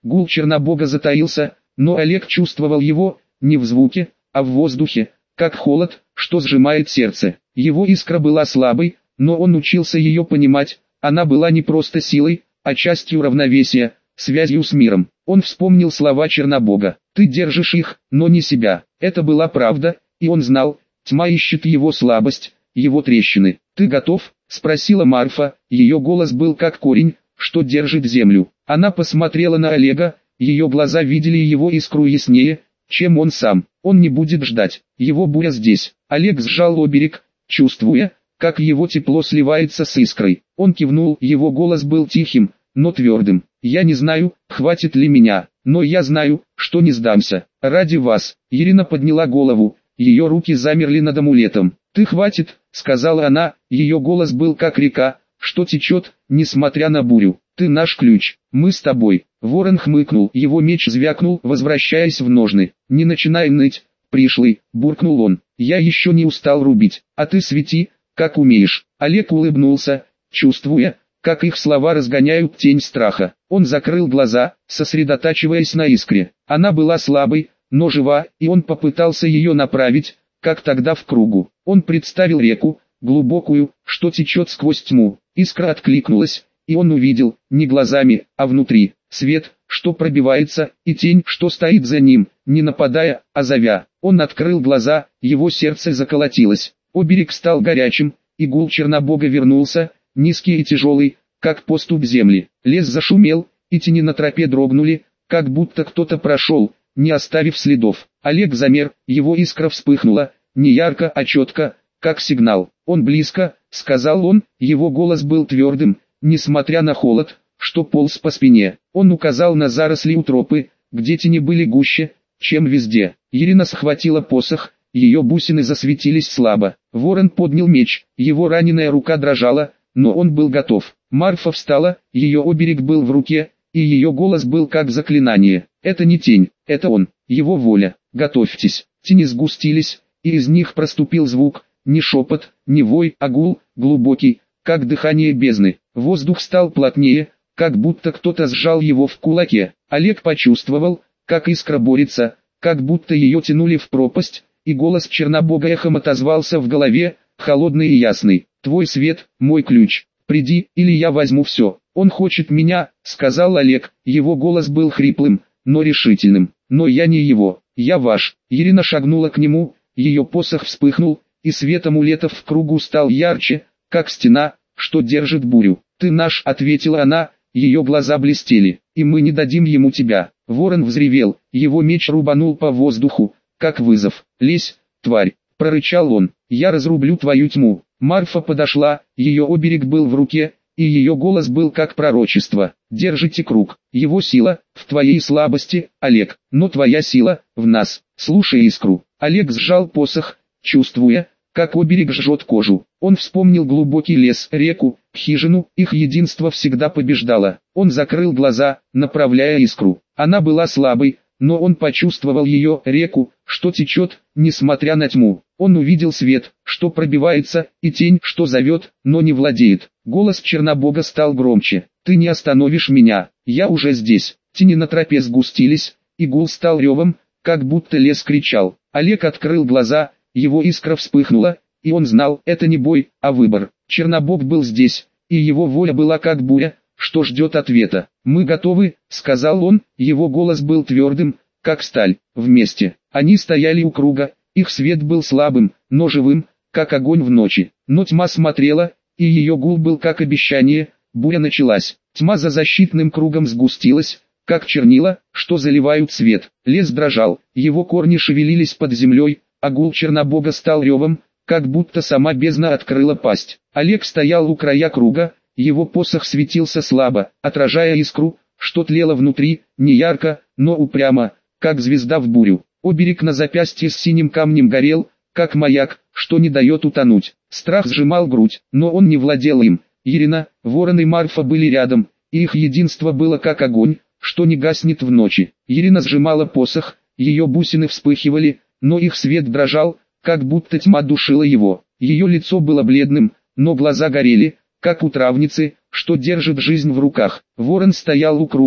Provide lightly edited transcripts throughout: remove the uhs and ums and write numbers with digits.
Гул Чернобога затаился, но Олег чувствовал его, не в звуке, а в воздухе, как холод, что сжимает сердце. Его искра была слабой, но он учился ее понимать, она была не просто силой, а частью равновесия, связью с миром. Он вспомнил слова Чернобога: «Ты держишь их, но не себя». Это была правда, и он знал, тьма ищет его слабость, его трещины. «Ты готов?» — спросила Марфа, ее голос был как корень, что держит землю. Она посмотрела на Олега, ее глаза видели его искру яснее, чем он сам. Он не будет ждать, его буря здесь. Олег сжал оберег, чувствуя, как его тепло сливается с искрой. Он кивнул, его голос был тихим, но твердым. «Я не знаю, хватит ли меня, но я знаю, что не сдамся. Ради вас». Ирина подняла голову, ее руки замерли над амулетом. «Ты хватит», — сказала она, ее голос был как река, что течет, несмотря на бурю. «Ты наш ключ, мы с тобой». Ворон хмыкнул, его меч звякнул, возвращаясь в ножны. «Не начинай ныть, пришлый», — буркнул он. «Я еще не устал рубить, а ты свети, как умеешь». Олег улыбнулся, чувствуя, как их слова разгоняют тень страха. Он закрыл глаза, сосредотачиваясь на искре. Она была слабой, но жива, и он попытался ее направить, как тогда в кругу. Он представил реку, глубокую, что течет сквозь тьму. Искра откликнулась, и он увидел, не глазами, а внутри, свет, что пробивается, и тень, что стоит за ним, не нападая, а зовя. Он открыл глаза, его сердце заколотилось. Оберег стал горячим, и гул Чернобога вернулся, низкий и тяжелый, как поступь земли. Лес зашумел, и тени на тропе дрогнули, как будто кто-то прошел, не оставив следов. Олег замер, его искра вспыхнула, не ярко, а четко, как сигнал. «Он близко», — сказал он, его голос был твердым, несмотря на холод, что полз по спине. Он указал на заросли у тропы, где тени были гуще, чем везде. Ирина схватила посох, ее бусины засветились слабо. Ворон поднял меч, его раненая рука дрожала, но он был готов. Марфа встала, ее оберег был в руке, и ее голос был как заклинание. «Это не тень, это он, его воля. Готовьтесь». Тени сгустились, и из них проступил звук, не шепот, не вой, а гул, глубокий, как дыхание бездны. Воздух стал плотнее, как будто кто-то сжал его в кулаке. Олег почувствовал, как искра борется, как будто ее тянули в пропасть, и голос Чернобога эхом отозвался в голове, холодный и ясный. «Твой свет, мой ключ. Приди, или я возьму все». «Он хочет меня», — сказал Олег, его голос был хриплым, но решительным. «Но я не его, я ваш». Ирина шагнула к нему, ее посох вспыхнул, и свет амулетов в кругу стал ярче, как стена, что держит бурю. «Ты наш», — ответила она, ее глаза блестели, — «и мы не дадим ему тебя». Ворон взревел, его меч рубанул по воздуху, как вызов. «Лезь, тварь», — прорычал он, — «я разрублю твою тьму». Марфа подошла, ее оберег был в руке, и ее голос был как пророчество. «Держите круг, его сила в твоей слабости, Олег, но твоя сила в нас. Слушай искру». Олег сжал посох, чувствуя, как оберег жжет кожу. Он вспомнил глубокий лес, реку, хижину, их единство всегда побеждало. Он закрыл глаза, направляя искру. Она была слабой, но он почувствовал ее, реку, что течет, несмотря на тьму. Он увидел свет, что пробивается, и тень, что зовет, но не владеет. Голос Чернобога стал громче. «Ты не остановишь меня, я уже здесь». Тени на тропе сгустились, и гул стал ревом, как будто лес кричал. Олег открыл глаза, его искра вспыхнула, и он знал, это не бой, а выбор. Чернобог был здесь, и его воля была как буря, что ждет ответа. «Мы готовы», — сказал он, его голос был твердым, как сталь. Вместе. Они стояли у круга, их свет был слабым, но живым, как огонь в ночи. Но тьма смотрела, и ее гул был как обещание. Буря началась. Тьма за защитным кругом сгустилась, как чернила, что заливают свет. Лес дрожал, его корни шевелились под землей, а гул Чернобога стал ревом, как будто сама бездна открыла пасть. Олег стоял у края круга, его посох светился слабо, отражая искру, что тлела внутри, не ярко, но упрямо, как звезда в бурю. Оберег на запястье с синим камнем горел, как маяк, что не дает утонуть. Страх сжимал грудь, но он не владел им. Ирина, Ворон и Марфа были рядом, и их единство было как огонь, что не гаснет в ночи. Ирина сжимала посох, ее бусины вспыхивали, но их свет дрожал, как будто тьма душила его. Ее лицо было бледным, но глаза горели, как у травницы, что держит жизнь в руках. Ворон стоял у круга,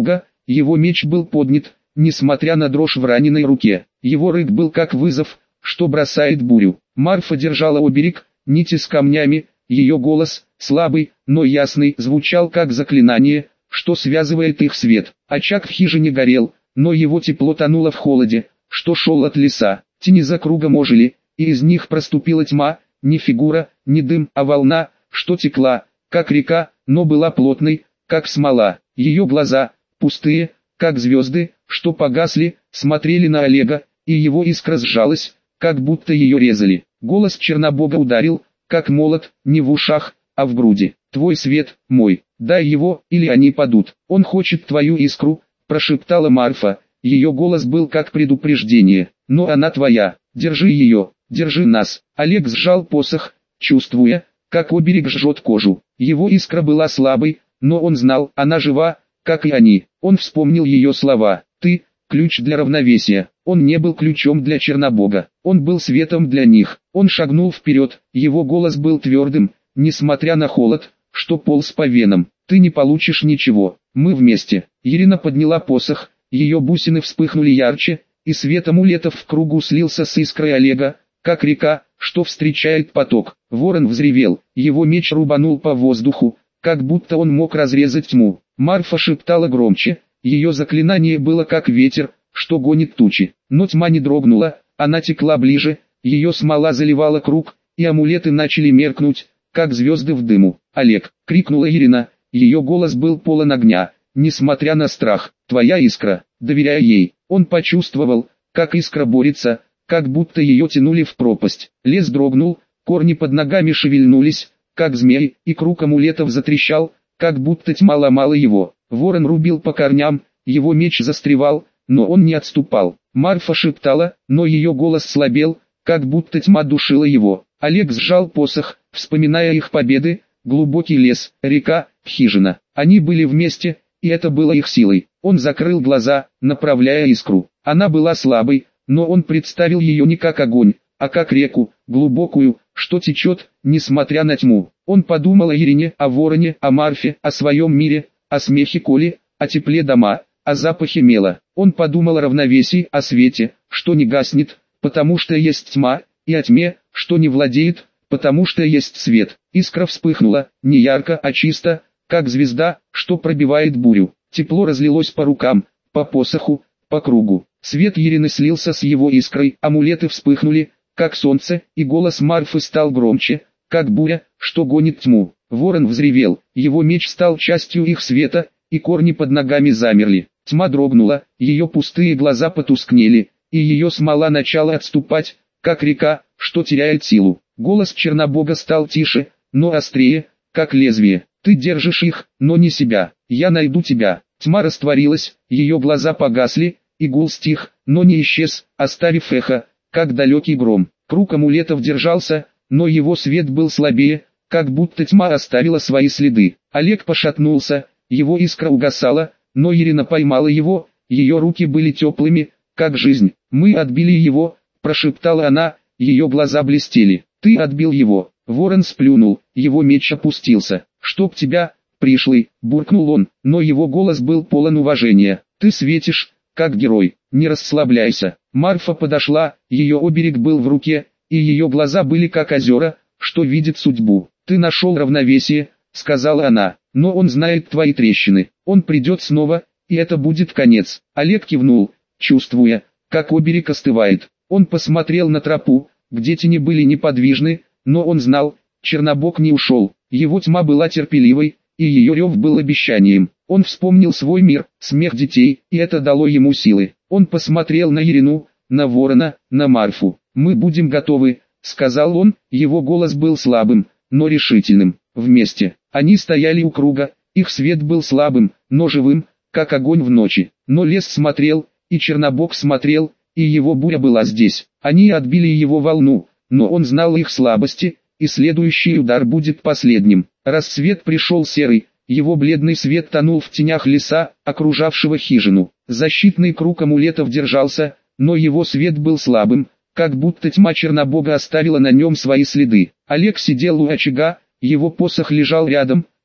Его меч был поднят, несмотря на дрожь в раненой руке. Его рык был как вызов, что бросает бурю. Марфа держала оберег, нити с камнями, ее голос, слабый, но ясный, звучал как заклинание, что связывает их свет. Очаг в хижине горел, но его тепло тонуло в холоде, что шел от леса. Тени за кругом ожили, и из них проступила тьма, не фигура, не дым, а волна, что текла, как река, но была плотной, как смола. Ее глаза, пустые, как звезды, что погасли, смотрели на Олега, и его искра сжалась, как будто ее резали. Голос Чернобога ударил, как молот, не в ушах, а в груди. «Твой свет, мой, дай его, или они падут. Он хочет твою искру», – прошептала Марфа. Ее голос был как предупреждение. «Но она твоя, держи ее, держи нас». Олег сжал посох, чувствуя, как оберег жжет кожу. Его искра была слабой, но он знал, она жива, как и они. Он вспомнил ее слова: «Ты – ключ для равновесия». Он не был ключом для Чернобога, он был светом для них. Он шагнул вперед, его голос был твердым, несмотря на холод, что полз по венам. «Ты не получишь ничего, мы вместе». Ирина подняла посох, ее бусины вспыхнули ярче, и свет амулетов в кругу слился с искрой Олега, как река, что встречает поток. Ворон взревел, его меч рубанул по воздуху, как будто он мог разрезать тьму. Марфа шептала громче, ее заклинание было как ветер, что гонит тучи. Но тьма не дрогнула, она текла ближе, ее смола заливала круг, и амулеты начали меркнуть, как звезды в дыму. «Олег!» — крикнула Ирина, ее голос был полон огня, несмотря на страх. «Твоя искра, доверяй ей». Он почувствовал, как искра борется, как будто ее тянули в пропасть. Лес дрогнул, корни под ногами шевельнулись, как змей, и круг амулетов затрещал, как будто тьма ломала его. Ворон рубил по корням, его меч застревал, но он не отступал. Марфа шептала, но ее голос слабел, как будто тьма душила его. Олег сжал посох, вспоминая их победы: глубокий лес, река, хижина. Они были вместе, и это было их силой. Он закрыл глаза, направляя искру. Она была слабой, но он представил ее не как огонь, а как реку, глубокую, что течет, несмотря на тьму. Он подумал о Ирине, о вороне, о Марфе, о своем мире, о смехе Коли, о тепле дома, о запахе мела. Он подумал о равновесии, о свете, что не гаснет, потому что есть тьма, и о тьме, что не владеет, потому что есть свет. Искра вспыхнула, не ярко, а чисто, как звезда, что пробивает бурю. Тепло разлилось по рукам, по посоху, по кругу. Свет Ирины слился с его искрой, амулеты вспыхнули, как солнце, и голос Марфы стал громче, как буря, что гонит тьму. Ворон взревел, его меч стал частью их света, и корни под ногами замерли. Тьма дрогнула, ее пустые глаза потускнели, и ее смола начала отступать, как река, что теряет силу. Голос Чернобога стал тише, но острее, как лезвие. «Ты держишь их, но не себя. Я найду тебя». Тьма растворилась, ее глаза погасли, и гул стих, но не исчез, оставив эхо, как далекий гром. Круг амулетов держался, но его свет был слабее, как будто тьма оставила свои следы. Олег пошатнулся, его искра угасала, но Ирина поймала его, ее руки были теплыми, как жизнь. «Мы отбили его», – прошептала она, ее глаза блестели. «Ты отбил его». Ворон сплюнул, его меч опустился. «Чтоб тебя, пришлый», – буркнул он, но его голос был полон уважения. «Ты светишь, как герой, не расслабляйся». Марфа подошла, ее оберег был в руке, и ее глаза были как озера, что видит судьбу. «Ты нашел равновесие», — сказала она, — «но он знает твои трещины. Он придет снова, и это будет конец». Олег кивнул, чувствуя, как оберег остывает. Он посмотрел на тропу, где тени были неподвижны, но он знал, Чернобог не ушел. Его тьма была терпеливой, и ее рев был обещанием. Он вспомнил свой мир, смех детей, и это дало ему силы. Он посмотрел на Ирину, на Ворона, на Марфу. «Мы будем готовы», — сказал он, его голос был слабым, но решительным. Вместе. Они стояли у круга, их свет был слабым, но живым, как огонь в ночи. Но лес смотрел, и Чернобог смотрел, и его буря была здесь. Они отбили его волну, но он знал их слабости, и следующий удар будет последним. Рассвет пришел серый, его бледный свет тонул в тенях леса, окружавшего хижину. Защитный круг амулетов держался, но его свет был слабым, как будто тьма Чернобога оставила на нем свои следы. Олег сидел у очага, его посох лежал рядом,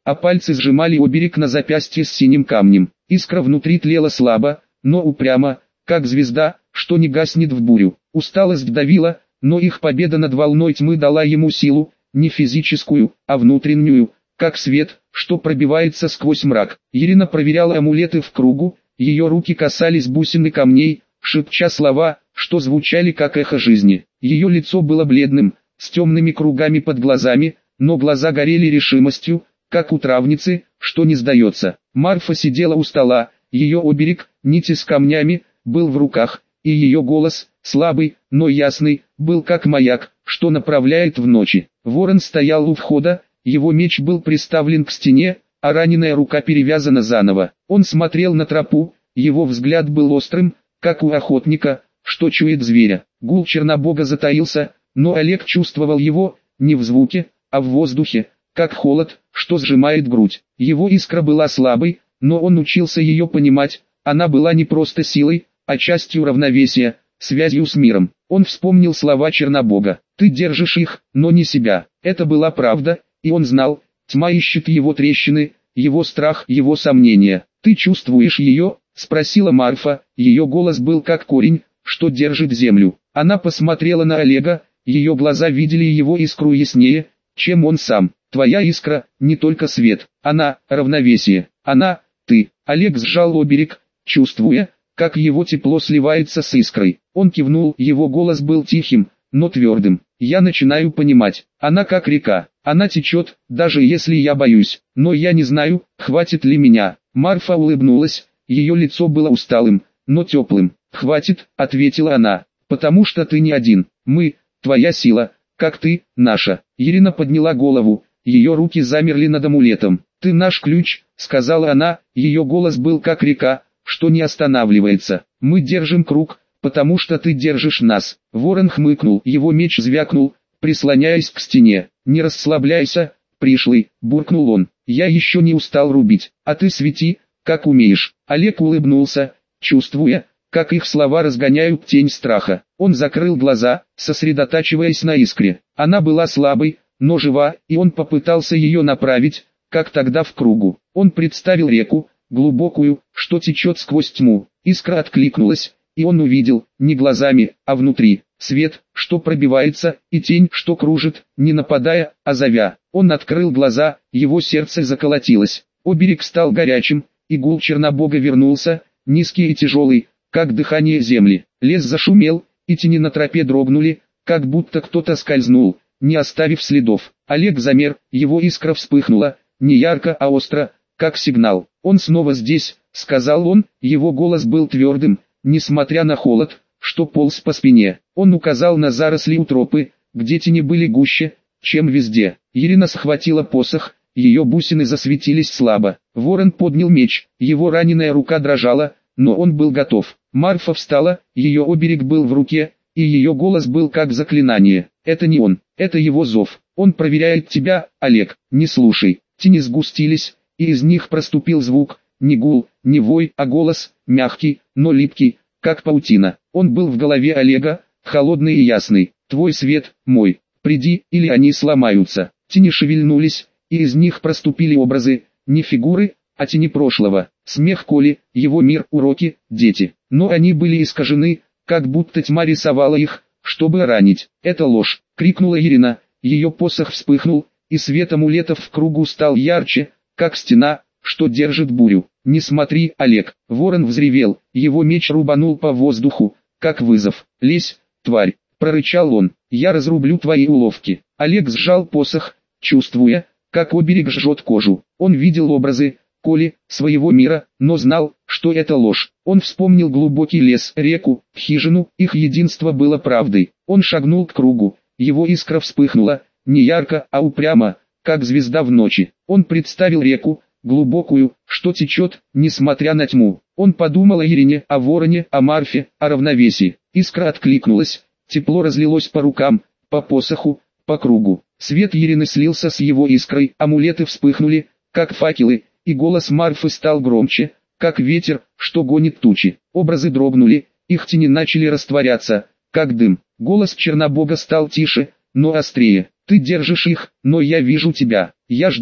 а пальцы сжимали оберег на запястье с синим камнем. Искра внутри тлела слабо, но упрямо, как звезда, что не гаснет в бурю. Усталость давила, но их победа над волной тьмы дала ему силу, не физическую, а внутреннюю, как свет, что пробивается сквозь мрак. Ирина проверяла амулеты в кругу, ее руки касались бусин и камней, шепча слова, что звучали как эхо жизни. Ее лицо было бледным, с темными кругами под глазами, но глаза горели решимостью, как у травницы, что не сдается. Марфа сидела у стола, ее оберег, нити с камнями, был в руках, и ее голос, слабый, но ясный, был как маяк, что направляет в ночи. Ворон стоял у входа, его меч был приставлен к стене, а раненая рука перевязана заново. Он смотрел на тропу, его взгляд был острым, как у охотника, что чует зверя. Гул Чернобога затаился, но Олег чувствовал его, не в звуке, а в воздухе, как холод, что сжимает грудь. Его искра была слабой, но он учился ее понимать, она была не просто силой, а частью равновесия, связью с миром. Он вспомнил слова Чернобога: «Ты держишь их, но не себя». Это была правда, и он знал, тьма ищет его трещины, его страх, его сомнения. «Ты чувствуешь ее?» — спросила Марфа, ее голос был как корень, что держит землю. Она посмотрела на Олега, ее глаза видели его искру яснее, чем он сам. «Твоя искра — не только свет, она — равновесие, она — ты». Олег сжал оберег, чувствуя, как его тепло сливается с искрой. Он кивнул, его голос был тихим, но твердым. «Я начинаю понимать, она как река, она течет, даже если я боюсь, но я не знаю, хватит ли меня». Марфа улыбнулась, ее лицо было усталым, но теплым. «Хватит», — ответила она, — «потому что ты не один, мы, твоя сила, как ты, наша». Ирина подняла голову, ее руки замерли над амулетом. «Ты наш ключ», — сказала она, ее голос был как река, что не останавливается. «Мы держим круг, потому что ты держишь нас». Ворон хмыкнул, его меч звякнул, прислоняясь к стене. «Не расслабляйся, пришлый», — буркнул он. «Я еще не устал рубить, а ты свети, как умеешь». Олег улыбнулся, чувствуя, как их слова разгоняют тень страха. Он закрыл глаза, сосредотачиваясь на искре. Она была слабой, но жива, и он попытался ее направить, как тогда в кругу. Он представил реку, глубокую, что течет сквозь тьму. Искра откликнулась, и он увидел, не глазами, а внутри, свет, что пробивается, и тень, что кружит, не нападая, а зовя. Он открыл глаза, его сердце заколотилось. Оберег стал горячим, и гул Чернобога вернулся, низкий и тяжелый, как дыхание земли. Лес зашумел, и тени на тропе дрогнули, как будто кто-то скользнул, не оставив следов. Олег замер, его искра вспыхнула, не ярко, а остро, как сигнал. «Он снова здесь», — сказал он, его голос был твердым, несмотря на холод, что полз по спине. Он указал на заросли у тропы, где тени были гуще, чем везде. Ирина схватила посох, ее бусины засветились слабо. Ворон поднял меч, его раненая рука дрожала, но он был готов. Марфа встала, ее оберег был в руке, и ее голос был как заклинание. «Это не он, это его зов. Он проверяет тебя, Олег, не слушай». Тени сгустились, и из них проступил звук, не гул, не вой, а голос, мягкий, но липкий, как паутина. Он был в голове Олега, холодный и ясный. «Твой свет, мой, приди, или они сломаются». Тени шевельнулись, и из них проступили образы, не фигуры, а тени прошлого. Смех Коли, его мир, уроки, дети. Но они были искажены, как будто тьма рисовала их, чтобы ранить. «Это ложь!» — крикнула Ирина, ее посох вспыхнул, и свет амулетов в кругу стал ярче, как стена, что держит бурю. «Не смотри, Олег!» — ворон взревел, его меч рубанул по воздуху, как вызов. «Лезь, тварь!» — прорычал он, «я разрублю твои уловки». Олег сжал посох, чувствуя, как оберег жжет кожу. Он видел образы Коли, своего мира, но знал, что это ложь. Он вспомнил глубокий лес, реку, хижину, их единство было правдой. Он шагнул к кругу, его искра вспыхнула, не ярко, а упрямо, как звезда в ночи. Он представил реку, глубокую, что течет, несмотря на тьму. Он подумал о Ирине, о вороне, о Марфе, о равновесии. Искра откликнулась, тепло разлилось по рукам, по посоху, по кругу. Свет Ирины слился с его искрой, амулеты вспыхнули, как факелы, и голос Марфы стал громче, как ветер, что гонит тучи. Образы дрогнули, их тени начали растворяться, как дым. Голос Чернобога стал тише, но острее. «Ты держишь их, но я вижу тебя, я жду».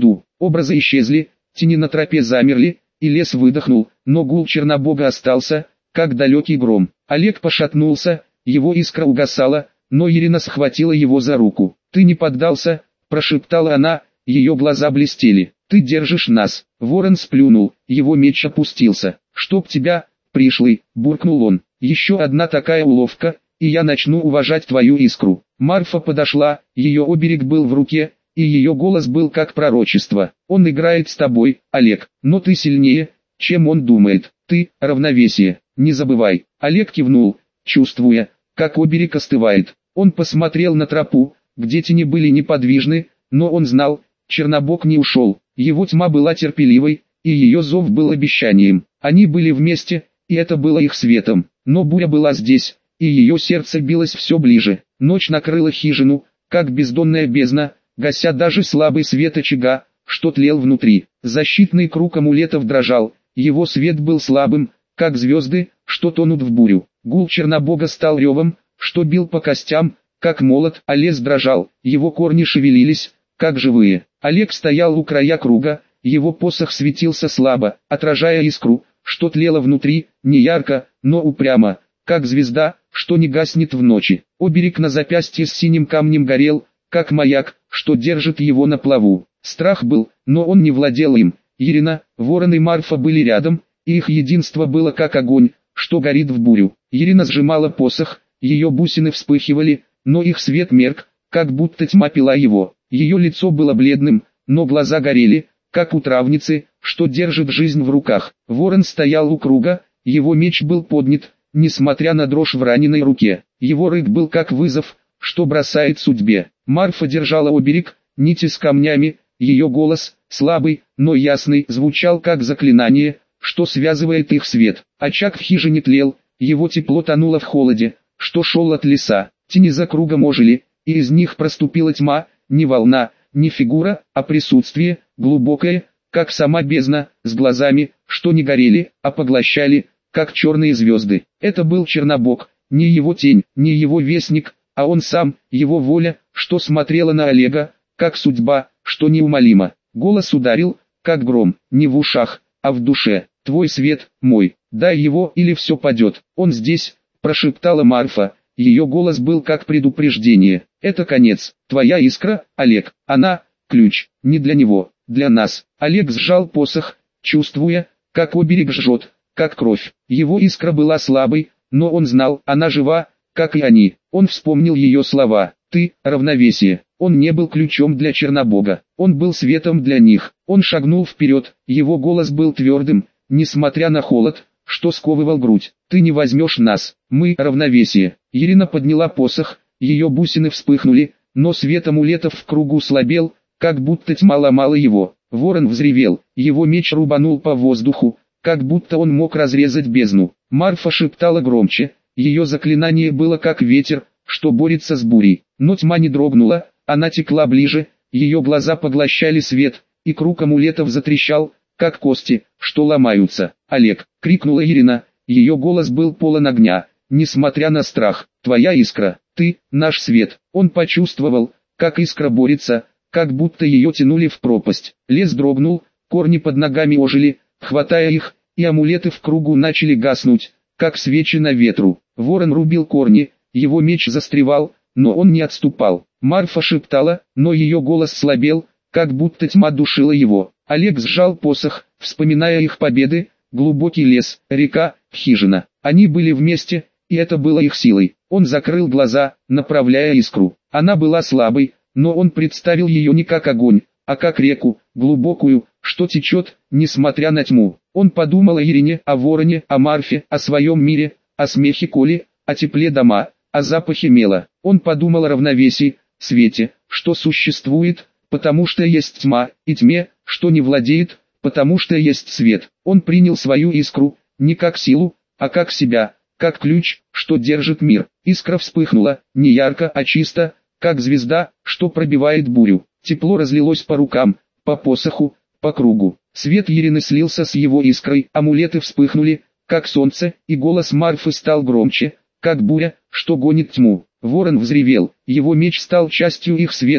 Образы исчезли, тени на тропе замерли, и лес выдохнул, но гул Чернобога остался, как далекий гром. Олег пошатнулся, его искра угасала, но Ирина схватила его за руку. «Ты не поддался», – прошептала она, ее глаза блестели. «Ты держишь нас». Ворон сплюнул, его меч опустился. «Чтоб тебя, пришлый», – буркнул он. «Еще одна такая уловка, и я начну уважать твою искру». Марфа подошла, ее оберег был в руке, и ее голос был как пророчество. «Он играет с тобой, Олег, но ты сильнее, чем он думает. Ты – равновесие, не забывай». Олег кивнул, чувствуя, как оберег остывает. Он посмотрел на тропу, где тени были неподвижны, но он знал, Чернобог не ушел. Его тьма была терпеливой, и ее зов был обещанием. Они были вместе, и это было их светом. Но буря была здесь, и ее сердце билось все ближе. Ночь накрыла хижину, как бездонная бездна, гася даже слабый свет очага, что тлел внутри. Защитный круг амулетов дрожал, его свет был слабым, как звезды, что тонут в бурю. Гул Чернобога стал ревом, что бил по костям, как молот, а лес дрожал, его корни шевелились, как живые. Олег стоял у края круга, его посох светился слабо, отражая искру, что тлела внутри, не ярко, но упрямо, как звезда, что не гаснет в ночи. Оберег на запястье с синим камнем горел, как маяк, что держит его на плаву. Страх был, но он не владел им. Ирина, Ворон и Марфа были рядом, и их единство было как огонь, что горит в бурю. Ирина сжимала посох, ее бусины вспыхивали, но их свет мерк, как будто тьма пила его. Ее лицо было бледным, но глаза горели, как у травницы, что держит жизнь в руках. Ворон стоял у круга, его меч был поднят, несмотря на дрожь в раненой руке. Его рык был как вызов, что бросает судьбе. Марфа держала оберег, нити с камнями, ее голос, слабый, но ясный, звучал как заклинание, что связывает их свет. Очаг в хижине тлел, его тепло тонуло в холоде, что шел от леса. Тени за кругом ожили, и из них проступила тьма, не волна, не фигура, а присутствие, глубокое, как сама бездна, с глазами, что не горели, а поглощали, как черные звезды. Это был Чернобог, не его тень, не его вестник, а он сам, его воля, что смотрела на Олега, как судьба, что неумолима. Голос ударил, как гром, не в ушах, а в душе. «Твой свет, мой, дай его, или все падет». «Он здесь», прошептала Марфа, ее голос был как предупреждение. «Это конец, твоя искра, Олег, она, ключ, не для него, для нас». Олег сжал посох, чувствуя, как оберег жжет, как кровь. Его искра была слабой, но он знал, она жива, как и они. Он вспомнил ее слова: «Ты – равновесие». Он не был ключом для Чернобога, он был светом для них. Он шагнул вперед, его голос был твердым, несмотря на холод, что сковывал грудь. «Ты не возьмешь нас, мы – равновесие». Ирина подняла посох, ее бусины вспыхнули, но свет амулетов в кругу слабел, как будто тьма ломала его. Ворон взревел, его меч рубанул по воздуху, как будто он мог разрезать бездну. Марфа шептала громче, ее заклинание было как ветер, что борется с бурей. Но тьма не дрогнула, она текла ближе, ее глаза поглощали свет, и круг амулетов затрещал, как кости, что ломаются. «Олег!» — крикнула Ирина, ее голос был полон огня, несмотря на страх. «Твоя искра, ты — наш свет». Он почувствовал, как искра борется, как будто ее тянули в пропасть. Лес дрогнул, корни под ногами ожили, хватая их, и амулеты в кругу начали гаснуть, как свечи на ветру. Ворон рубил корни, его меч застревал, но он не отступал. Марфа шептала, но ее голос слабел, как будто тьма душила его. Олег сжал посох, вспоминая их победы: глубокий лес, река, хижина. Они были вместе, и это было их силой. Он закрыл глаза, направляя искру. Она была слабой, но он представил ее не как огонь, а как реку, глубокую, что течет, несмотря на тьму. Он подумал о Ирине, о Вороне, о Марфе, о своем мире, о смехе Коли, о тепле дома, о запахе мела. Он подумал о равновесии, свете, что существует, потому что есть тьма, и тьме, что не владеет, потому что есть свет. Он принял свою искру, не как силу, а как себя, как ключ, что держит мир. Искра вспыхнула, не ярко, а чисто, как звезда, что пробивает бурю. Тепло разлилось по рукам, по посоху, по кругу. Свет Ирины слился с его искрой, амулеты вспыхнули, как солнце, и голос Марфы стал громче, как буря, что гонит тьму. Ворон взревел, его меч стал частью их света,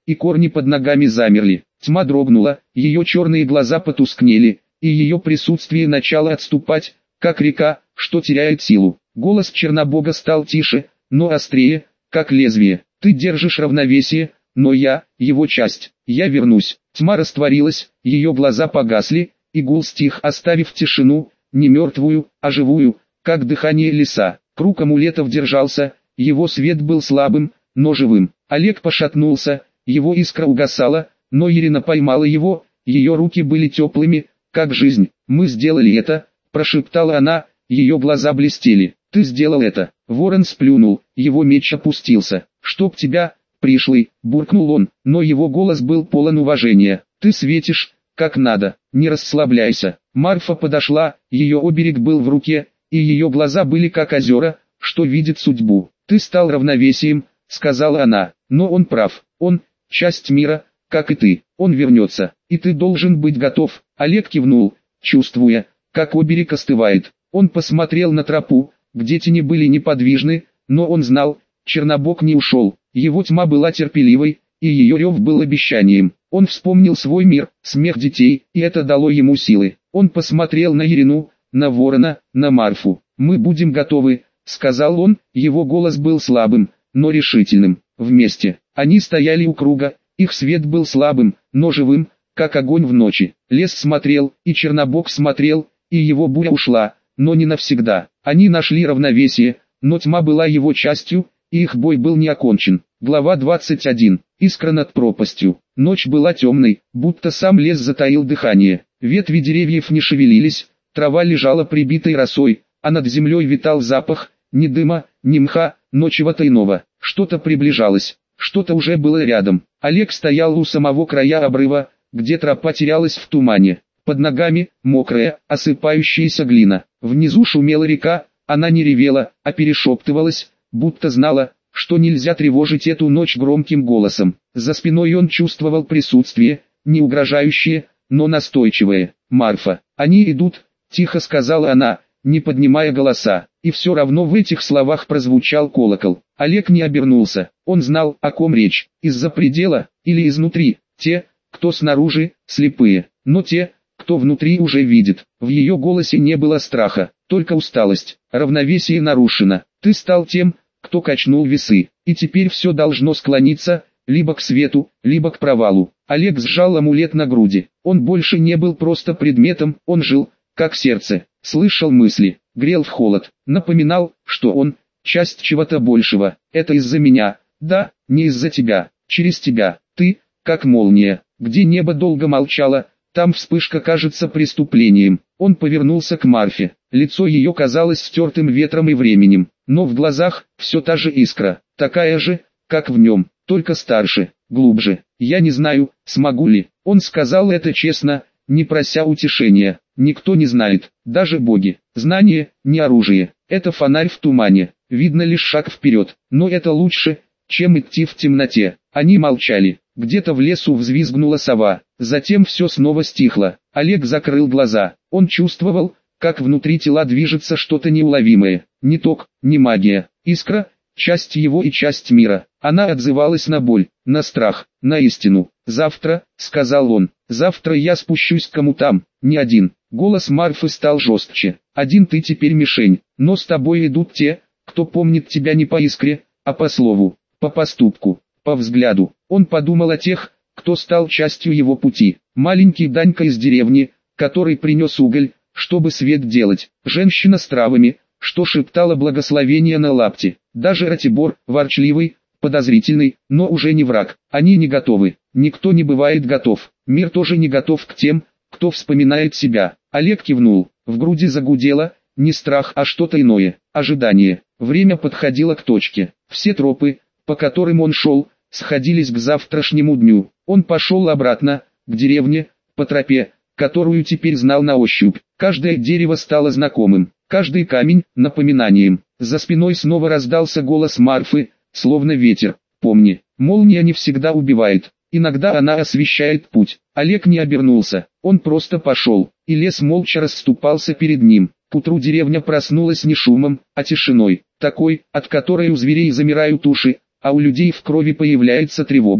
и корни под ногами замерли. Тьма дрогнула, ее черные глаза потускнели, и ее присутствие начало отступать, как река, что теряет силу. Голос Чернобога стал тише, но острее, как лезвие. «Ты держишь равновесие, но я, его часть. Я вернусь». Тьма растворилась, ее глаза погасли, и гул стих, оставив тишину, не мертвую, а живую, как дыхание леса. Круг амулетов держался, его свет был слабым, но живым. Олег пошатнулся, его искра угасала, но Ирина поймала его, ее руки были теплыми, как жизнь. «Мы сделали это», – прошептала она, ее глаза блестели. «Ты сделал это». Ворон сплюнул, его меч опустился. «Чтоб тебя, пришлый», – буркнул он, но его голос был полон уважения. «Ты светишь, как надо, не расслабляйся». Марфа подошла, ее оберег был в руке, и ее глаза были как озера, что видит судьбу. «Ты стал равновесием», — сказала она, — «но он прав, он — часть мира, как и ты, он вернется, и ты должен быть готов». Олег кивнул, чувствуя, как оберег остывает. Он посмотрел на тропу, где тени были неподвижны, но он знал, Чернобог не ушел, его тьма была терпеливой, и ее рев был обещанием. Он вспомнил свой мир, смех детей, и это дало ему силы. Он посмотрел на Ирину, на Ворона, на Марфу. «Мы будем готовы», — сказал он, его голос был слабым, но решительным. Вместе. Они стояли у круга, их свет был слабым, но живым, как огонь в ночи. Лес смотрел, и Чернобог смотрел, и его буря ушла, но не навсегда. Они нашли равновесие, но тьма была его частью, и их бой был не окончен. Глава 21. Искра над пропастью. Ночь была темной, будто сам лес затаил дыхание. Ветви деревьев не шевелились, трава лежала прибитой росой, а над землей витал запах, ни дыма, ни мха, но чего-то иного. Что-то приближалось, что-то уже было рядом. Олег стоял у самого края обрыва, где тропа терялась в тумане. Под ногами мокрая, осыпающаяся глина. Внизу шумела река, она не ревела, а перешептывалась, будто знала, что нельзя тревожить эту ночь громким голосом. За спиной он чувствовал присутствие, не угрожающее, но настойчивое. «Марфа, они идут», — тихо сказала она, не поднимая голоса. И все равно в этих словах прозвучал колокол. Олег не обернулся, он знал, о ком речь. Из-за предела, или изнутри, те, кто снаружи, слепые, но те, кто внутри уже видит. В ее голосе не было страха, только усталость. Равновесие нарушено. Ты стал тем, кто качнул весы, и теперь все должно склониться, либо к свету, либо к провалу. Олег сжал амулет на груди. Он больше не был просто предметом, он жил, как сердце, слышал мысли, грел в холод, напоминал, что он – часть чего-то большего. Это из-за меня, да, не из-за тебя, через тебя. Ты, как молния, где небо долго молчало, там вспышка кажется преступлением. Он повернулся к Марфе, лицо ее казалось стертым ветром и временем, но в глазах все та же искра, такая же, как в нем, только старше, глубже. «Я не знаю, смогу ли». Он сказал это честно, не прося утешения. Никто не знает, даже боги. Знание, не оружие, это фонарь в тумане, видно лишь шаг вперед, но это лучше, чем идти в темноте. Они молчали, где-то в лесу взвизгнула сова, затем все снова стихло. Олег закрыл глаза, он чувствовал, как внутри тела движется что-то неуловимое, не ток, не магия, искра, часть его и часть мира. Она отзывалась на боль, на страх, на истину. «Завтра», — сказал он, — «завтра я спущусь к кому там, не один». Голос Марфы стал жестче. «Один ты теперь мишень, но с тобой идут те, кто помнит тебя не по искре, а по слову, по поступку, по взгляду». Он подумал о тех, кто стал частью его пути. Маленький Данька из деревни, который принес уголь, чтобы свет делать. Женщина с травами, что шептала благословение на лапте. Даже Ратибор, ворчливый, подозрительный, но уже не враг. Они не готовы. Никто не бывает готов. Мир тоже не готов к тем, кто вспоминает себя. Олег кивнул. В груди загудело, не страх, а что-то иное. Ожидание. Время подходило к точке. Все тропы, по которым он шел, сходились к завтрашнему дню. Он пошел обратно, к деревне, по тропе, которую теперь знал на ощупь. Каждое дерево стало знакомым, каждый камень – напоминанием. За спиной снова раздался голос Марфы, словно ветер. «Помни, молния не всегда убивает, иногда она освещает путь». Олег не обернулся, он просто пошел, и лес молча расступался перед ним. К утру деревня проснулась не шумом, а тишиной, такой, от которой у зверей замирают уши, а у людей в крови появляется тревога.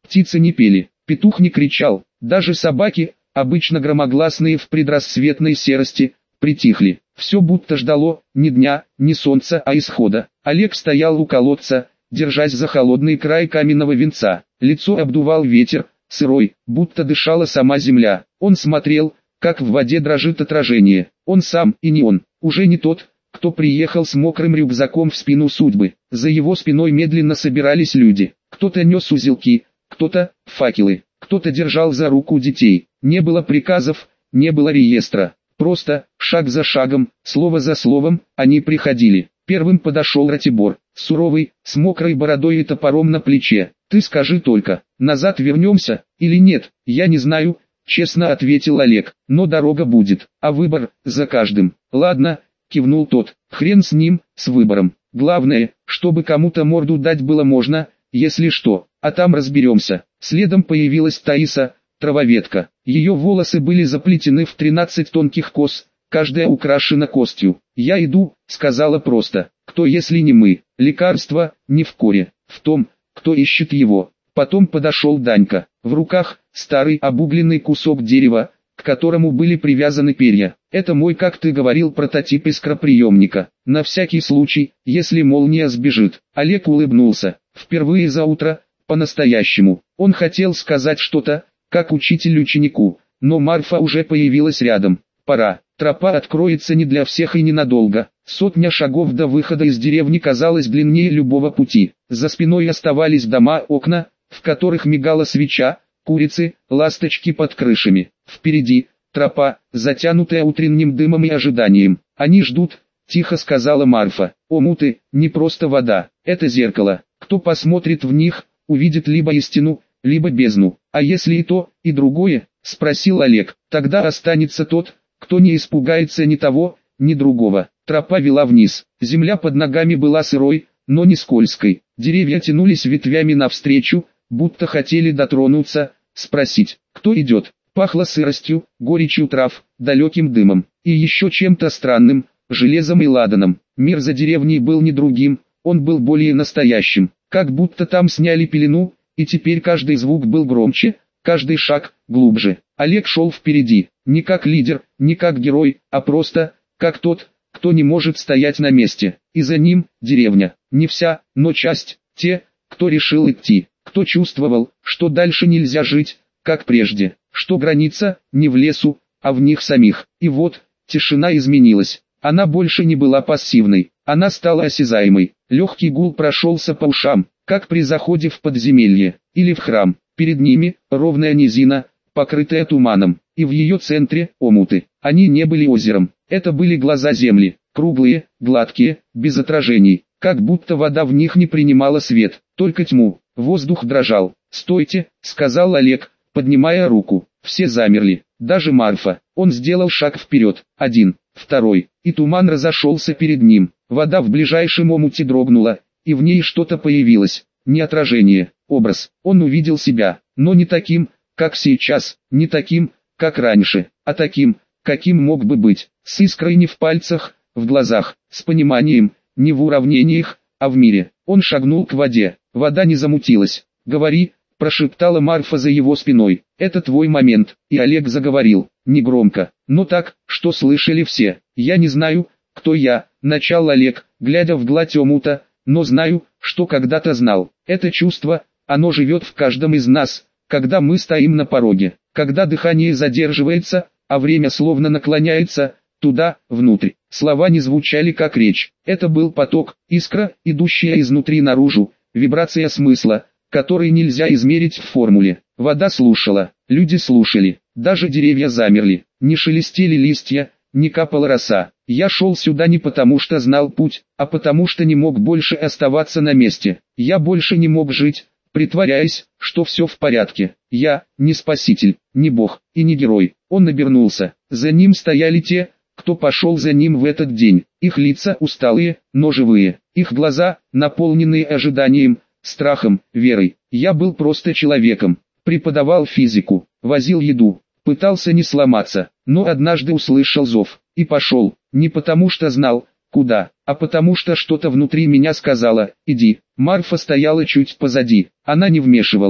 Птицы не пели, петух не кричал, даже собаки, обычно громогласные в предрассветной серости, притихли. Все будто ждало, ни дня, ни солнца, а исхода. Олег стоял у колодца, держась за холодный край каменного венца. Лицо обдувал ветер, сырой, будто дышала сама земля. Он смотрел, как в воде дрожит отражение. Он сам и не он, уже не тот, кто приехал с мокрым рюкзаком в спину судьбы. За его спиной медленно собирались люди. Кто-то нес узелки, кто-то факелы, кто-то держал за руку детей. Не было приказов, не было реестра. Просто, шаг за шагом, слово за словом, они приходили. Первым подошел Ратибор, суровый, с мокрой бородой и топором на плече. «Ты скажи только, назад вернемся, или нет?» «Я не знаю», честно ответил Олег, «но дорога будет, а выбор за каждым». «Ладно», кивнул тот, «хрен с ним, с выбором. Главное, чтобы кому-то морду дать было можно, если что, а там разберемся». Следом появилась Таиса, травоведка. Ее волосы были заплетены в 13 тонких кос, каждая украшена костью. «Я иду», сказала просто. «Кто если не мы? Лекарство не в коре, в том, кто ищет его». Потом подошел Данька. В руках старый обугленный кусок дерева, к которому были привязаны перья. «Это мой, как ты говорил, прототип искроприемника. На всякий случай, если молния сбежит». Олег улыбнулся. Впервые за утро, по-настоящему. Он хотел сказать что-то, как учитель ученику, но Марфа уже появилась рядом. «Пора». Тропа откроется не для всех и ненадолго. 100 шагов до выхода из деревни казалось длиннее любого пути. За спиной оставались дома, окна, в которых мигала свеча, курицы, ласточки под крышами. Впереди тропа, затянутая утренним дымом и ожиданием. «Они ждут», тихо сказала Марфа. «Омуты, не просто вода, это зеркало. Кто посмотрит в них, увидит либо истину, либо бездну. А если и то, и другое?» спросил Олег. «Тогда останется тот, кто не испугается ни того, ни другого». Тропа вела вниз. Земля под ногами была сырой, но не скользкой. Деревья тянулись ветвями навстречу, будто хотели дотронуться, спросить, кто идет. Пахло сыростью, горечью трав, далеким дымом, и еще чем-то странным, железом и ладаном. Мир за деревней был не другим, он был более настоящим. Как будто там сняли пелену, и теперь каждый звук был громче, каждый шаг глубже. Олег шел впереди, не как лидер, не как герой, а просто, как тот, кто не может стоять на месте. И за ним деревня, не вся, но часть, те, кто решил идти, кто чувствовал, что дальше нельзя жить, как прежде, что граница не в лесу, а в них самих. И вот, тишина изменилась. Она больше не была пассивной, она стала осязаемой. Легкий гул прошелся по ушам, как при заходе в подземелье или в храм. Перед ними ровная низина, покрытая туманом, и в ее центре омуты. Они не были озером, это были глаза земли, круглые, гладкие, без отражений, как будто вода в них не принимала свет, только тьму. Воздух дрожал. «Стойте», — сказал Олег, поднимая руку. Все замерли, даже Марфа. Он сделал шаг вперед, один, второй, и туман разошелся перед ним. Вода в ближайшем омуте дрогнула, и в ней что-то появилось. Не отражение, образ. Он увидел себя, но не таким, как сейчас, не таким, как раньше, а таким, каким мог бы быть, с искрой не в пальцах, в глазах, с пониманием, не в уравнениях, а в мире. Он шагнул к воде, вода не замутилась. «Говори», — прошептала Марфа за его спиной, — «это твой момент». И Олег заговорил, негромко, но так, что слышали все. «Я не знаю, кто я», — начал Олег, глядя в гладь омута, «но знаю, что когда-то знал. Это чувство, оно живет в каждом из нас, когда мы стоим на пороге, когда дыхание задерживается, а время словно наклоняется, туда, внутрь». Слова не звучали как речь, это был поток, искра, идущая изнутри наружу, вибрация смысла, который нельзя измерить в формуле. Вода слушала, люди слушали, даже деревья замерли, не шелестели листья, не капала роса. Я шел сюда не потому что знал путь, а потому что не мог больше оставаться на месте. Я больше не мог жить, притворяясь, что все в порядке. Я не спаситель, не бог и не герой. Он обернулся, за ним стояли те, кто пошел за ним в этот день. Их лица усталые, но живые, их глаза, наполненные ожиданием, страхом, верой. Я был просто человеком, преподавал физику, возил еду, пытался не сломаться, но однажды услышал зов, и пошел, не потому что знал, куда, а потому что что-то внутри меня сказала: «Иди». Марфа стояла чуть позади, она не вмешивалась.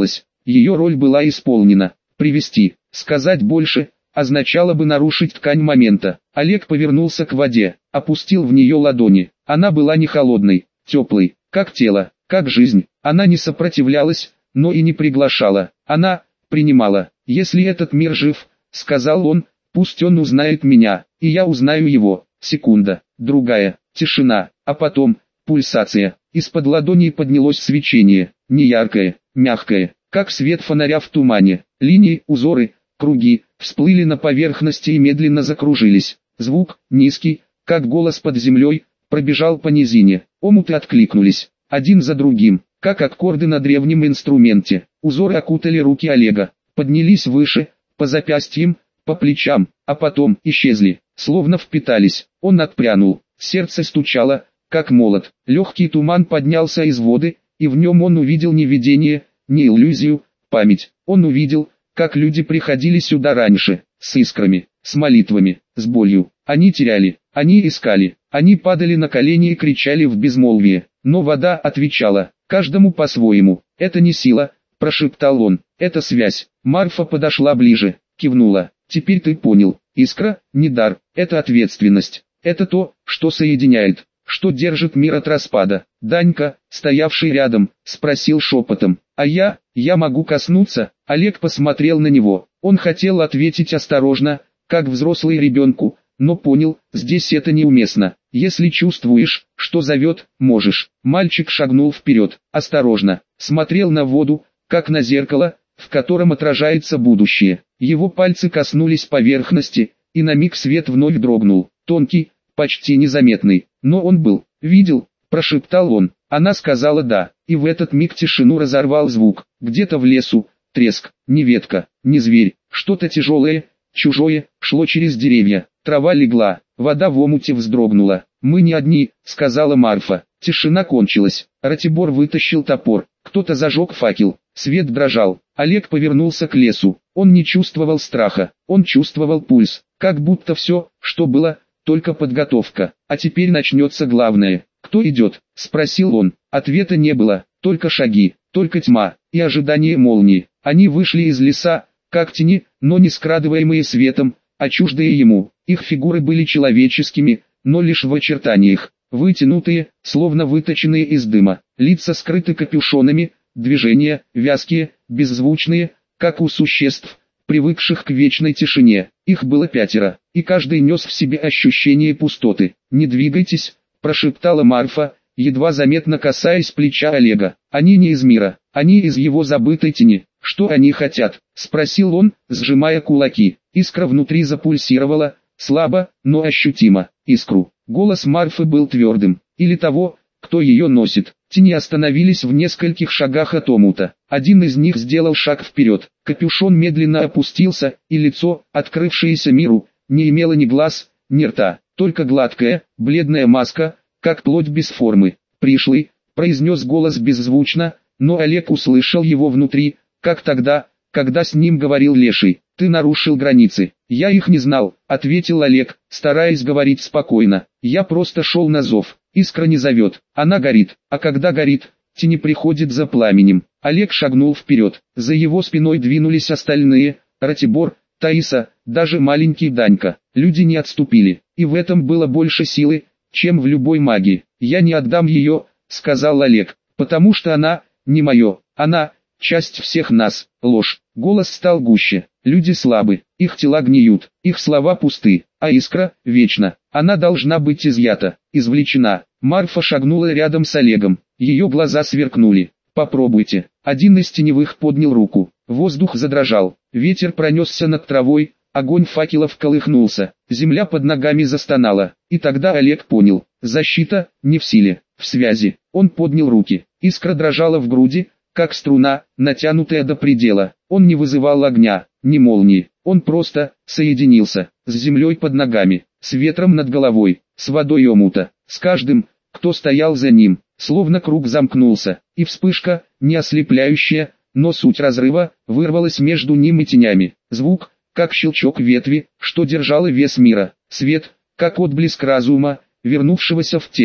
ее роль была исполнена. Привести, сказать больше, означало бы нарушить ткань момента. Олег повернулся к воде, опустил в нее ладони. Она была не холодной, теплой, как тело, как жизнь. Она не сопротивлялась, но и не приглашала. Она принимала. «Если этот мир жив, — сказал он, — пусть он узнает меня, и я узнаю его». Секунда, другая, тишина, а потом пульсация. Из-под ладоней поднялось свечение, неяркое, мягкое, как свет фонаря в тумане. Линии, узоры, круги, всплыли на поверхности и медленно закружились. Звук, низкий, как голос под землей, пробежал по низине. Омуты откликнулись, один за другим, как аккорды на древнем инструменте. Узоры окутали руки Олега, поднялись выше, по запястьям, по плечам, а потом исчезли, словно впитались. Он отпрянул, сердце стучало, как молот. Легкий туман поднялся из воды, и в нем он увидел не видение, не иллюзию, память. Он увидел, как люди приходили сюда раньше, с искрами, с молитвами, с болью. Они теряли, они искали, они падали на колени и кричали в безмолвие. Но вода отвечала, каждому по-своему. «Это не сила», — прошептал он, — «это связь». Марфа подошла ближе, кивнула. «Теперь ты понял, искра, не дар, это ответственность. Это то, что соединяет, что держит мир от распада». Данька, стоявший рядом, спросил шепотом, «А я могу коснуться?» Олег посмотрел на него. Он хотел ответить осторожно, как взрослый ребенку, но понял, здесь это неуместно. «Если чувствуешь, что зовет, можешь». Мальчик шагнул вперед, осторожно, смотрел на воду, как на зеркало, в котором отражается будущее. Его пальцы коснулись поверхности, и на миг свет вновь дрогнул, тонкий, почти незаметный, но он был, видел, прошептал он. Она сказала «да», и в этот миг тишину разорвал звук. Где-то в лесу, треск, ни ветка, ни зверь, что-то тяжелое, чужое, шло через деревья. Трава легла, вода в омуте вздрогнула. «Мы не одни», — сказала Марфа. Тишина кончилась. Ратибор вытащил топор, кто-то зажег факел, свет дрожал. Олег повернулся к лесу. Он не чувствовал страха, он чувствовал пульс, как будто все, что было, только подготовка. А теперь начнется главное. «Кто идет?» — спросил он. Ответа не было, только шаги, только тьма и ожидание молнии. Они вышли из леса, как тени, но не скрадываемые светом, а чуждые ему. Их фигуры были человеческими, но лишь в очертаниях, вытянутые, словно выточенные из дыма. Лица скрыты капюшонами, движения, вязкие, беззвучные, как у существ, привыкших к вечной тишине. Их было 5, и каждый нес в себе ощущение пустоты. «Не двигайтесь», — прошептала Марфа, едва заметно касаясь плеча Олега. «Они не из мира, они из его забытой тени». «Что они хотят?» — спросил он, сжимая кулаки. Искра внутри запульсировала, слабо, но ощутимо. Искру. Голос Марфы был твердым. Или того, кто ее носит. Тени остановились в нескольких шагах от омута. Один из них сделал шаг вперед. Капюшон медленно опустился, и лицо, открывшееся миру, не имело ни глаз, ни рта. Только гладкая, бледная маска, как плоть без формы. «Пришлый», — произнес голос беззвучно, но Олег услышал его внутри, как тогда, когда с ним говорил Леший. «Ты нарушил границы». «Я их не знал», — ответил Олег, стараясь говорить спокойно. «Я просто шел на зов. Искра не зовет, она горит, а когда горит, тени приходит за пламенем». Олег шагнул вперед, за его спиной двинулись остальные, Ратибор, Таиса, даже маленький Данька. Люди не отступили, и в этом было больше силы, чем в любой магии. «Я не отдам ее», — сказал Олег, — «потому что она, не мое, она, часть всех нас». Ложь. Голос стал гуще. Люди слабы, их тела гниют, их слова пусты, а искра, вечна. Она должна быть изъята, извлечена. Марфа шагнула рядом с Олегом, ее глаза сверкнули. «Попробуйте». Один из теневых поднял руку. Воздух задрожал, ветер пронесся над травой, огонь факелов колыхнулся, земля под ногами застонала. И тогда Олег понял, защита, не в силе, в связи. Он поднял руки, искра дрожала в груди, как струна, натянутая до предела. Он не вызывал огня, ни молнии, он просто соединился с землей под ногами, с ветром над головой, с водой омута, с каждым, кто стоял за ним, словно круг замкнулся, и вспышка, не ослепляющая, но суть разрыва, вырвалась между ним и тенями. Звук, как щелчок ветви, что держало вес мира, свет, как отблеск разума, вернувшегося в тело,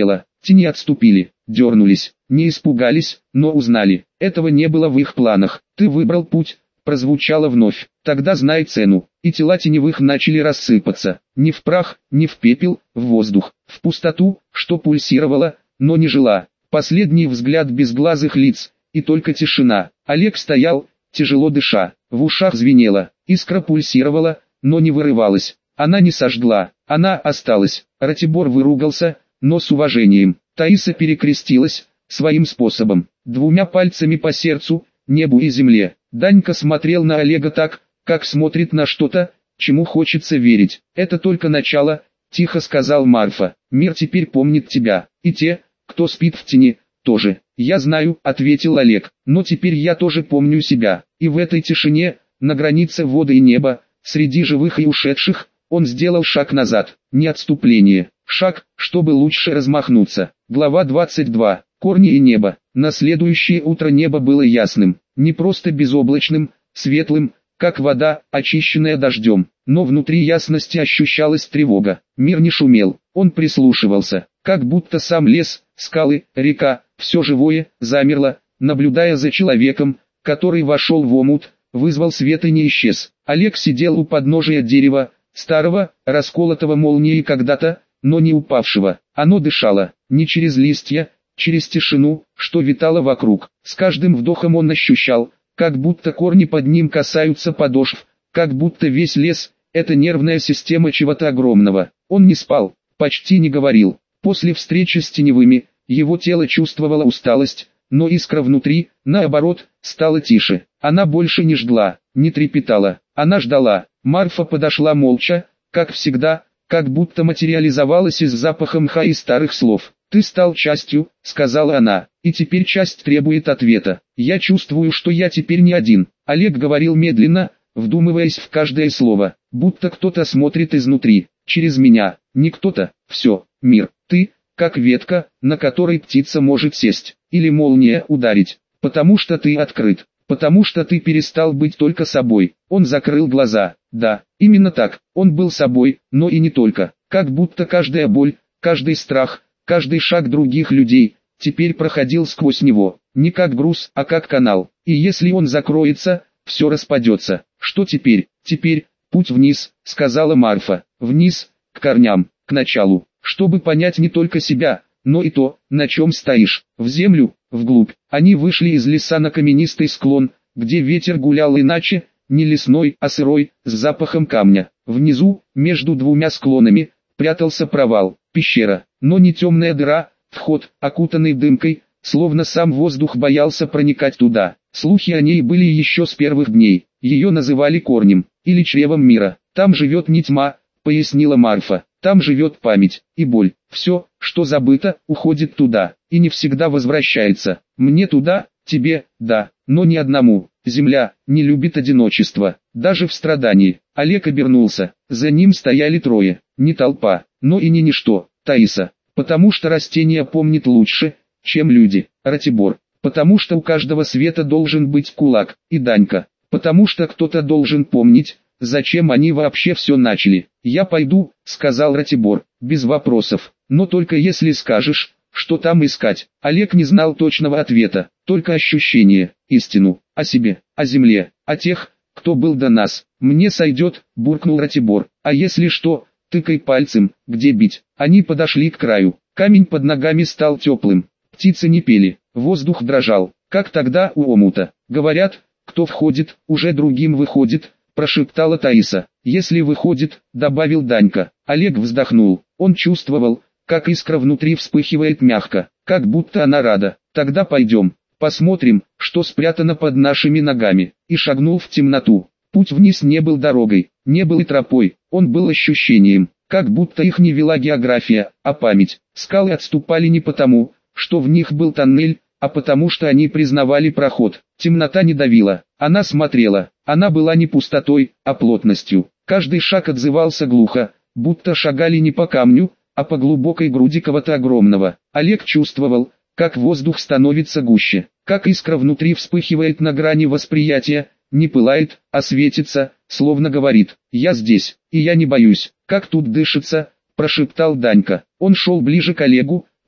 Тени отступили, дернулись, не испугались, но узнали. Этого не было в их планах. «Ты выбрал путь», прозвучало вновь. «Тогда знай цену». И тела теневых начали рассыпаться. Не в прах, не в пепел, в воздух, в пустоту, что пульсировала, но не жила. Последний взгляд безглазых лиц, и только тишина. Олег стоял, тяжело дыша. В ушах звенело, искра пульсировала, но не вырывалась. Она не сожгла, она осталась. Ратибор выругался, но с уважением. Таиса перекрестилась, своим способом, двумя пальцами по сердцу, небу и земле. Данька смотрел на Олега так, как смотрит на что-то, чему хочется верить. «Это только начало», — тихо сказал Марфа. «Мир теперь помнит тебя, и те, кто спит в тени, тоже». «Я знаю», — ответил Олег, — «но теперь я тоже помню себя». И в этой тишине, на границе воды и неба, среди живых и ушедших, он сделал шаг назад, не отступление, шаг, чтобы лучше размахнуться. Глава 22. Корни и небо. На следующее утро небо было ясным, не просто безоблачным, светлым, как вода, очищенная дождем, но внутри ясности ощущалась тревога. Мир не шумел, он прислушивался, как будто сам лес, скалы, река, все живое, замерло, наблюдая за человеком, который вошел в омут, вызвал свет и не исчез. Олег сидел у подножия дерева, старого, расколотого молнией когда-то, но не упавшего. Оно дышало, не через листья, через тишину, что витало вокруг. С каждым вдохом он ощущал, как будто корни под ним касаются подошв, как будто весь лес – это нервная система чего-то огромного. Он не спал, почти не говорил. После встречи с теневыми, его тело чувствовало усталость, но искра внутри, наоборот, стала тише. Она больше не жгла, не трепетала, она ждала. Марфа подошла молча, как всегда, как будто материализовалась из запаха мха и старых слов. «Ты стал частью», — сказала она, — «и теперь часть требует ответа. Я чувствую, что я теперь не один». Олег говорил медленно, вдумываясь в каждое слово, будто кто-то смотрит изнутри, через меня. Не кто-то, все, мир. Ты, как ветка, на которой птица может сесть, или молния ударить, потому что ты открыт, потому что ты перестал быть только собой. Он закрыл глаза. Да, именно так, он был собой, но и не только. Как будто каждая боль, каждый страх, каждый шаг других людей, теперь проходил сквозь него, не как груз, а как канал. И если он закроется, все распадется. Что теперь? Теперь, путь вниз, сказала Марфа. Вниз, к корням, к началу, чтобы понять не только себя, но и то, на чем стоишь. В землю, вглубь. Они вышли из леса на каменистый склон, где ветер гулял иначе, не лесной, а сырой, с запахом камня. Внизу, между двумя склонами, прятался провал, пещера, но не темная дыра, вход, окутанный дымкой, словно сам воздух боялся проникать туда. Слухи о ней были еще с первых дней. Ее называли корнем, или чревом мира. Там живет не тьма, пояснила Марфа. Там живет память и боль. Все, что забыто, уходит туда, и не всегда возвращается. Мне туда, тебе, да, но ни одному. Земля не любит одиночество, даже в страдании. Олег обернулся, за ним стояли трое, не толпа, но и не ничто. Таиса, потому что растение помнит лучше, чем люди. Ратибор, потому что у каждого света должен быть кулак, и Данька, потому что кто-то должен помнить, зачем они вообще все начали. «Я пойду», — сказал Ратибор, — «без вопросов, но только если скажешь, что там искать». Олег не знал точного ответа, только ощущение, истину, о себе, о земле, о тех, кто был до нас. «Мне сойдет», — буркнул Ратибор, — «а если что, тыкай пальцем, где бить». Они подошли к краю, камень под ногами стал теплым, птицы не пели, воздух дрожал, как тогда у омута. «Говорят, кто входит, уже другим выходит», — прошептала Таиса. «Если выходит», — добавил Данька. Олег вздохнул, он чувствовал, как искра внутри вспыхивает мягко, как будто она рада. «Тогда пойдем, посмотрим, что спрятано под нашими ногами», и шагнул в темноту. Путь вниз не был дорогой, не был и тропой, он был ощущением, как будто их не вела география, а память. Скалы отступали не потому, что в них был тоннель, а потому что они признавали проход. Темнота не давила, она смотрела, она была не пустотой, а плотностью. Каждый шаг отзывался глухо, будто шагали не по камню, а по глубокой груди кого-то огромного. Олег чувствовал, как воздух становится гуще, как искра внутри вспыхивает на грани восприятия, не пылает, а светится, словно говорит: «Я здесь, и я не боюсь». «Как тут дышится», — прошептал Данька. Он шел ближе к Олегу,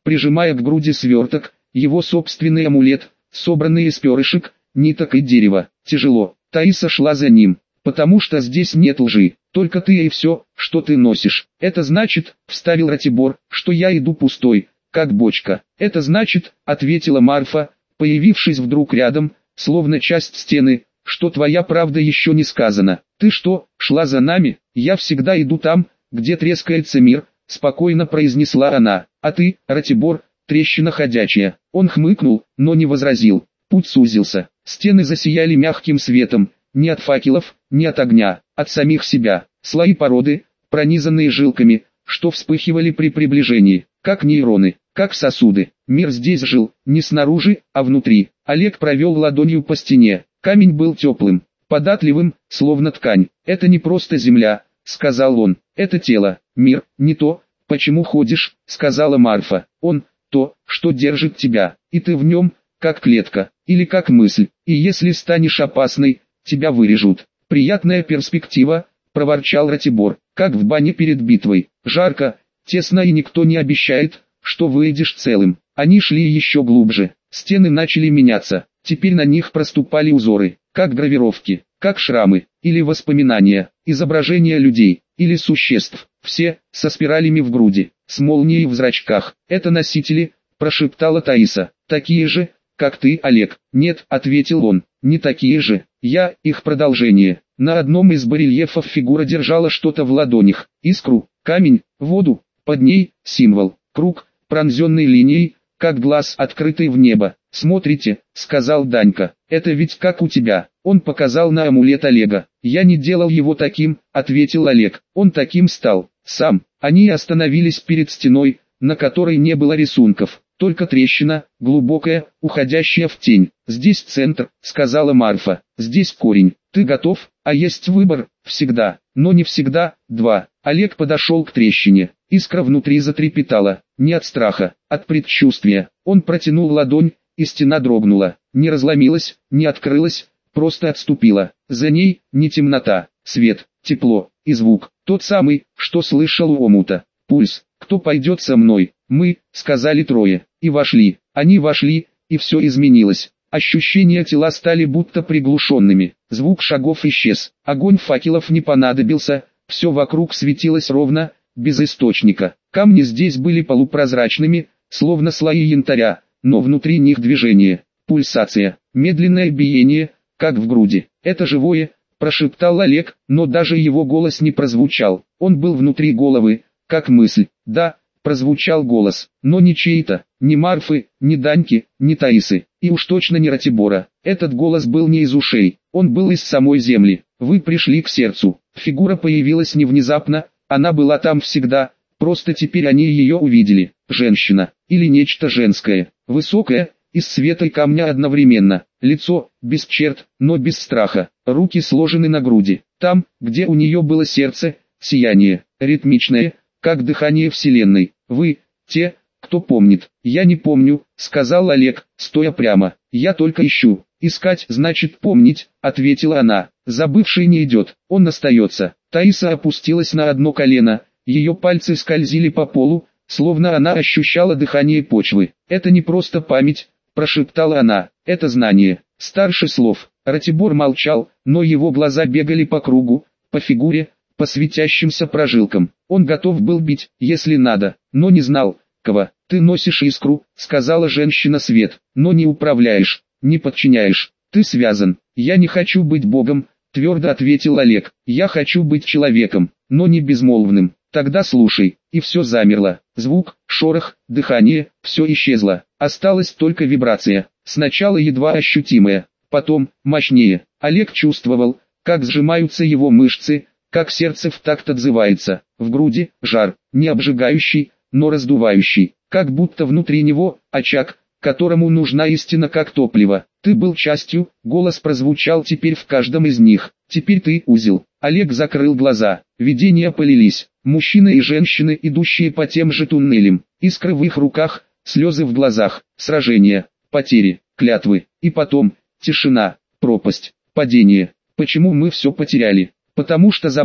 прижимая к груди сверток, его собственный амулет, собранный из перышек, ниток и дерева. Тяжело. Таиса шла за ним, потому что здесь нет лжи, только ты и все, что ты носишь. Это значит, вставил Ратибор, что я иду пустой, как бочка. Это значит, ответила Марфа, появившись вдруг рядом, словно часть стены, что твоя правда еще не сказана. Ты что, шла за нами? Я всегда иду там, где трескается мир, спокойно произнесла она. А ты, Ратибор, трещина ходячая. Он хмыкнул, но не возразил. Путь сузился. Стены засияли мягким светом, не от факелов, не от огня, от самих себя. Слои породы, пронизанные жилками, что вспыхивали при приближении, как нейроны, как сосуды. Мир здесь жил, не снаружи, а внутри. Олег провел ладонью по стене. Камень был теплым, податливым, словно ткань. «Это не просто земля», — сказал он, — «это тело, мир, не то, почему ходишь», — сказала Марфа. «Он, то, что держит тебя, и ты в нем, как клетка, или как мысль, и если станешь опасной, тебя вырежут». «Приятная перспектива», — проворчал Ратибор, — «как в бане перед битвой, жарко, тесно и никто не обещает, что выйдешь целым». Они шли еще глубже, стены начали меняться, теперь на них проступали узоры, как гравировки, как шрамы, или воспоминания, изображения людей, или существ, все, со спиралями в груди, с молнией в зрачках. «Это носители», — прошептала Таиса, — «такие же, как ты, Олег». «Нет», — ответил он, — «не такие же, я их продолжение». На одном из барельефов фигура держала что-то в ладонях, искру, камень, воду, под ней символ, круг, пронзенный линией, как глаз, открытый в небо. «Смотрите», — сказал Данька, — «это ведь как у тебя». Он показал на амулет Олега. «Я не делал его таким», — ответил Олег, — «он таким стал, сам». Они остановились перед стеной, на которой не было рисунков, только трещина, глубокая, уходящая в тень. «Здесь центр», — сказала Марфа, — «здесь корень. Ты готов? А есть выбор, всегда, но не всегда». 2. Олег подошел к трещине. Искра внутри затрепетала, не от страха, от предчувствия. Он протянул ладонь, и стена дрогнула, не разломилась, не открылась, просто отступила. За ней не темнота, свет, тепло и звук, тот самый, что слышал у омута. Пульс. «Кто пойдет со мной?» «Мы», — сказали трое, и вошли. Они вошли, и все изменилось. Ощущения тела стали будто приглушенными, звук шагов исчез, огонь факелов не понадобился, все вокруг светилось ровно, без источника. Камни здесь были полупрозрачными, словно слои янтаря, но внутри них движение, пульсация, медленное биение, как в груди. «Это живое», — прошептал Олег, но даже его голос не прозвучал. Он был внутри головы, как мысль. «Да», — прозвучал голос, но не чей-то, ни Марфы, ни Даньки, ни Таисы, и уж точно не Ратибора. Этот голос был не из ушей, он был из самой земли. «Вы пришли к сердцу». Фигура появилась не внезапно, она была там всегда, просто теперь они ее увидели. Женщина, или нечто женское, высокое, из света и камня одновременно. Лицо, без черт, но без страха, руки сложены на груди. Там, где у нее было сердце, сияние, ритмичное, как дыхание вселенной. «Вы, те, кто помнит». «Я не помню», — сказал Олег, стоя прямо. «Я только ищу». «Искать значит помнить», — ответила она. «Забывший не идет, он остается». Таиса опустилась на одно колено, ее пальцы скользили по полу, словно она ощущала дыхание почвы. «Это не просто память», — прошептала она, — «это знание». Старше слов. Ратибор молчал, но его глаза бегали по кругу, по фигуре, по светящимся прожилкам. Он готов был бить, если надо, но не знал, кого. «Ты носишь искру», — сказала женщина свет, — «но не управляешь, не подчиняешь. Ты связан». «Я не хочу быть Богом», — твердо ответил Олег. «Я хочу быть человеком, но не безмолвным». «Тогда слушай». И все замерло. Звук, шорох, дыхание, все исчезло. Осталась только вибрация. Сначала едва ощутимая, потом мощнее. Олег чувствовал, как сжимаются его мышцы, как сердце в такт отзывается. В груди жар, не обжигающий, но раздувающий, как будто внутри него очаг, которому нужна истина как топливо. «Ты был частью», голос прозвучал теперь в каждом из них. «Теперь ты узел». Олег закрыл глаза. Видения полились. Мужчины и женщины, идущие по тем же туннелям. Искры в их руках, слезы в глазах. Сражения, потери, клятвы. И потом, тишина, пропасть, падение. Почему мы все потеряли? Потому что забыли,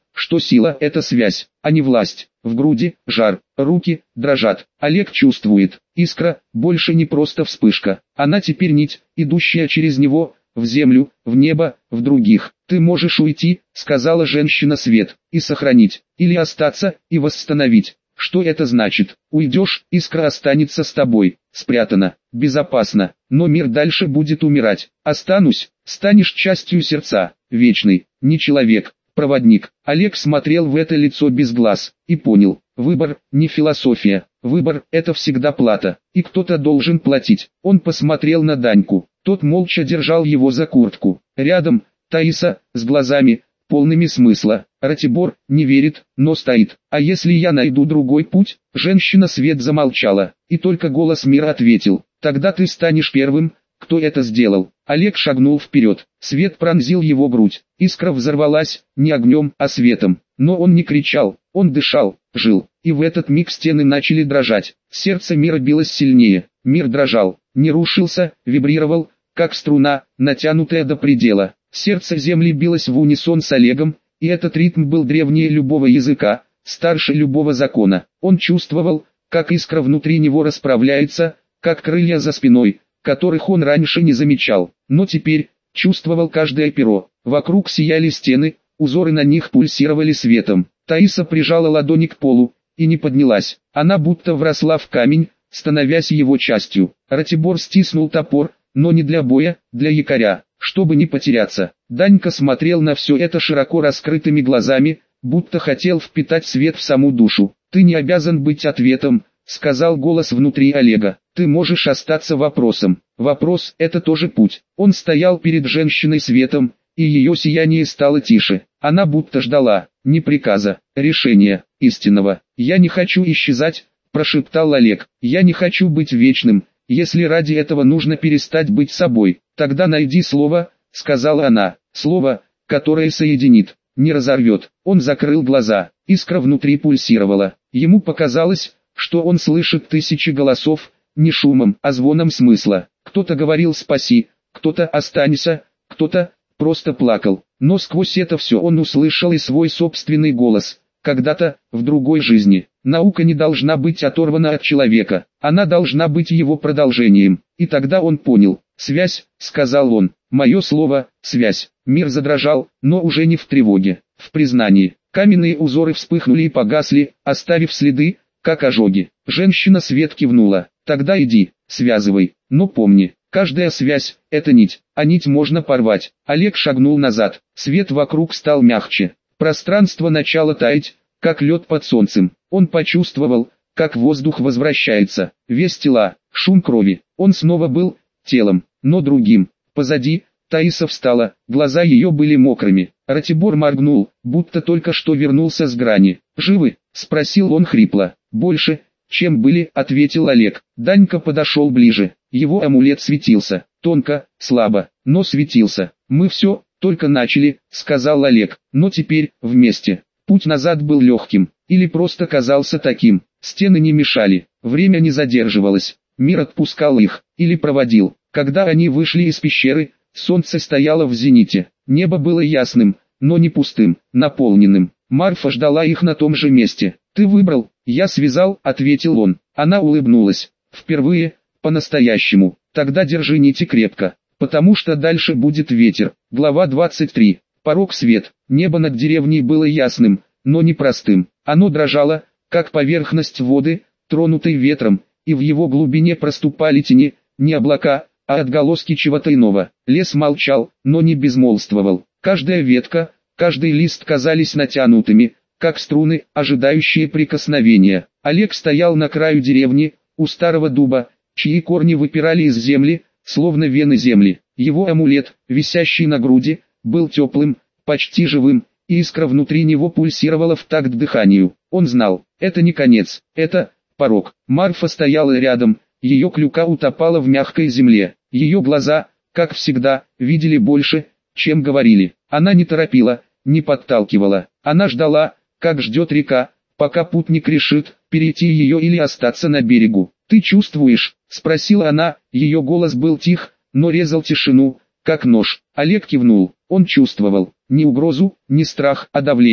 что сила – это связь, а не власть. В груди – жар, руки дрожат. Олег чувствует, искра больше не просто вспышка. Она теперь нить, идущая через него, в землю, в небо, в других. «Ты можешь уйти», — сказала женщина Свет, — «и сохранить, или остаться, и восстановить». Что это значит? Уйдешь, искра останется с тобой, спрятана, безопасно, но мир дальше будет умирать. Останусь, станешь частью сердца, вечный, не человек, проводник. Олег смотрел в это лицо без глаз, и понял, выбор, не философия, выбор – это всегда плата, и кто-то должен платить. Он посмотрел на Даньку, тот молча держал его за куртку. Рядом, Таиса, с глазами, полными смысла. Ратибор не верит, но стоит. «А если я найду другой путь?» Женщина Свет замолчала, и только голос мира ответил: «Тогда ты станешь первым, кто это сделал». Олег шагнул вперед, свет пронзил его грудь, искра взорвалась, не огнем, а светом. Но он не кричал, он дышал, жил, и в этот миг стены начали дрожать. Сердце мира билось сильнее, мир дрожал, не рушился, вибрировал, как струна, натянутая до предела. Сердце земли билось в унисон с Олегом, и этот ритм был древнее любого языка, старше любого закона. Он чувствовал, как искра внутри него расправляется, как крылья за спиной, которых он раньше не замечал, но теперь чувствовал каждое перо. Вокруг сияли стены, узоры на них пульсировали светом. Таиса прижала ладони к полу и не поднялась. Она будто вросла в камень, становясь его частью. Ратибор стиснул топор, но не для боя, для якоря, чтобы не потеряться. Данька смотрел на все это широко раскрытыми глазами, будто хотел впитать свет в саму душу. «Ты не обязан быть ответом», — сказал голос внутри Олега. «Ты можешь остаться вопросом. Вопрос — это тоже путь». Он стоял перед женщиной Светом, и ее сияние стало тише. Она будто ждала, не приказа, решения, истинного. «Я не хочу исчезать», — прошептал Олег. «Я не хочу быть вечным. Если ради этого нужно перестать быть собой, тогда найди слово», — сказала она. «Слово, которое соединит, не разорвет». Он закрыл глаза, искра внутри пульсировала. Ему показалось, что он слышит тысячи голосов, не шумом, а звоном смысла. Кто-то говорил «спаси», кто-то «останься», кто-то просто плакал. Но сквозь это все он услышал и свой собственный голос. Когда-то, в другой жизни, наука не должна быть оторвана от человека, она должна быть его продолжением. И тогда он понял. «Связь», — сказал он, — «мое слово, связь». Мир задрожал, но уже не в тревоге, в признании. Каменные узоры вспыхнули и погасли, оставив следы, как ожоги. Женщина Свет кивнула. «Тогда иди, связывай, но помни, каждая связь – это нить, а нить можно порвать». Олег шагнул назад, свет вокруг стал мягче. Пространство начало таять, как лед под солнцем. Он почувствовал, как воздух возвращается, весь тела, шум крови. Он снова был телом, но другим. Позади Таиса встала, глаза ее были мокрыми. Ратибор моргнул, будто только что вернулся с грани. «Живы?» – спросил он хрипло. «Больше, чем были», – ответил Олег. Данька подошел ближе. Его амулет светился, тонко, слабо, но светился. «Мы все, только начали», – сказал Олег, – «но теперь, вместе». Путь назад был легким, или просто казался таким. Стены не мешали, время не задерживалось, мир отпускал их, или проводил. Когда они вышли из пещеры, солнце стояло в зените, небо было ясным, но не пустым, наполненным. Марфа ждала их на том же месте. «Ты выбрал?» «Я связал», — ответил он. Она улыбнулась. «Впервые, по-настоящему. Тогда держи нити крепко, потому что дальше будет ветер». Глава 23. Порог свет. Небо над деревней было ясным, но не простым. Оно дрожало, как поверхность воды, тронутой ветром, и в его глубине проступали тени, не облака, а отголоски чего-то иного. Лес молчал, но не безмолвствовал. Каждая ветка, каждый лист казались натянутыми, как струны, ожидающие прикосновения. Олег стоял на краю деревни, у старого дуба, чьи корни выпирали из земли, словно вены земли. Его амулет, висящий на груди, был теплым, почти живым, и искра внутри него пульсировала в такт дыханию. Он знал, это не конец, это порог. Марфа стояла рядом, ее клюка утопала в мягкой земле. Ее глаза, как всегда, видели больше, чем говорили. Она не торопила, не подталкивала. Она ждала, как ждет река, пока путник решит, перейти ее или остаться на берегу. «Ты чувствуешь?» – спросила она, ее голос был тих, но резал тишину, как нож. Олег кивнул, он чувствовал, не угрозу, не страх, а давление.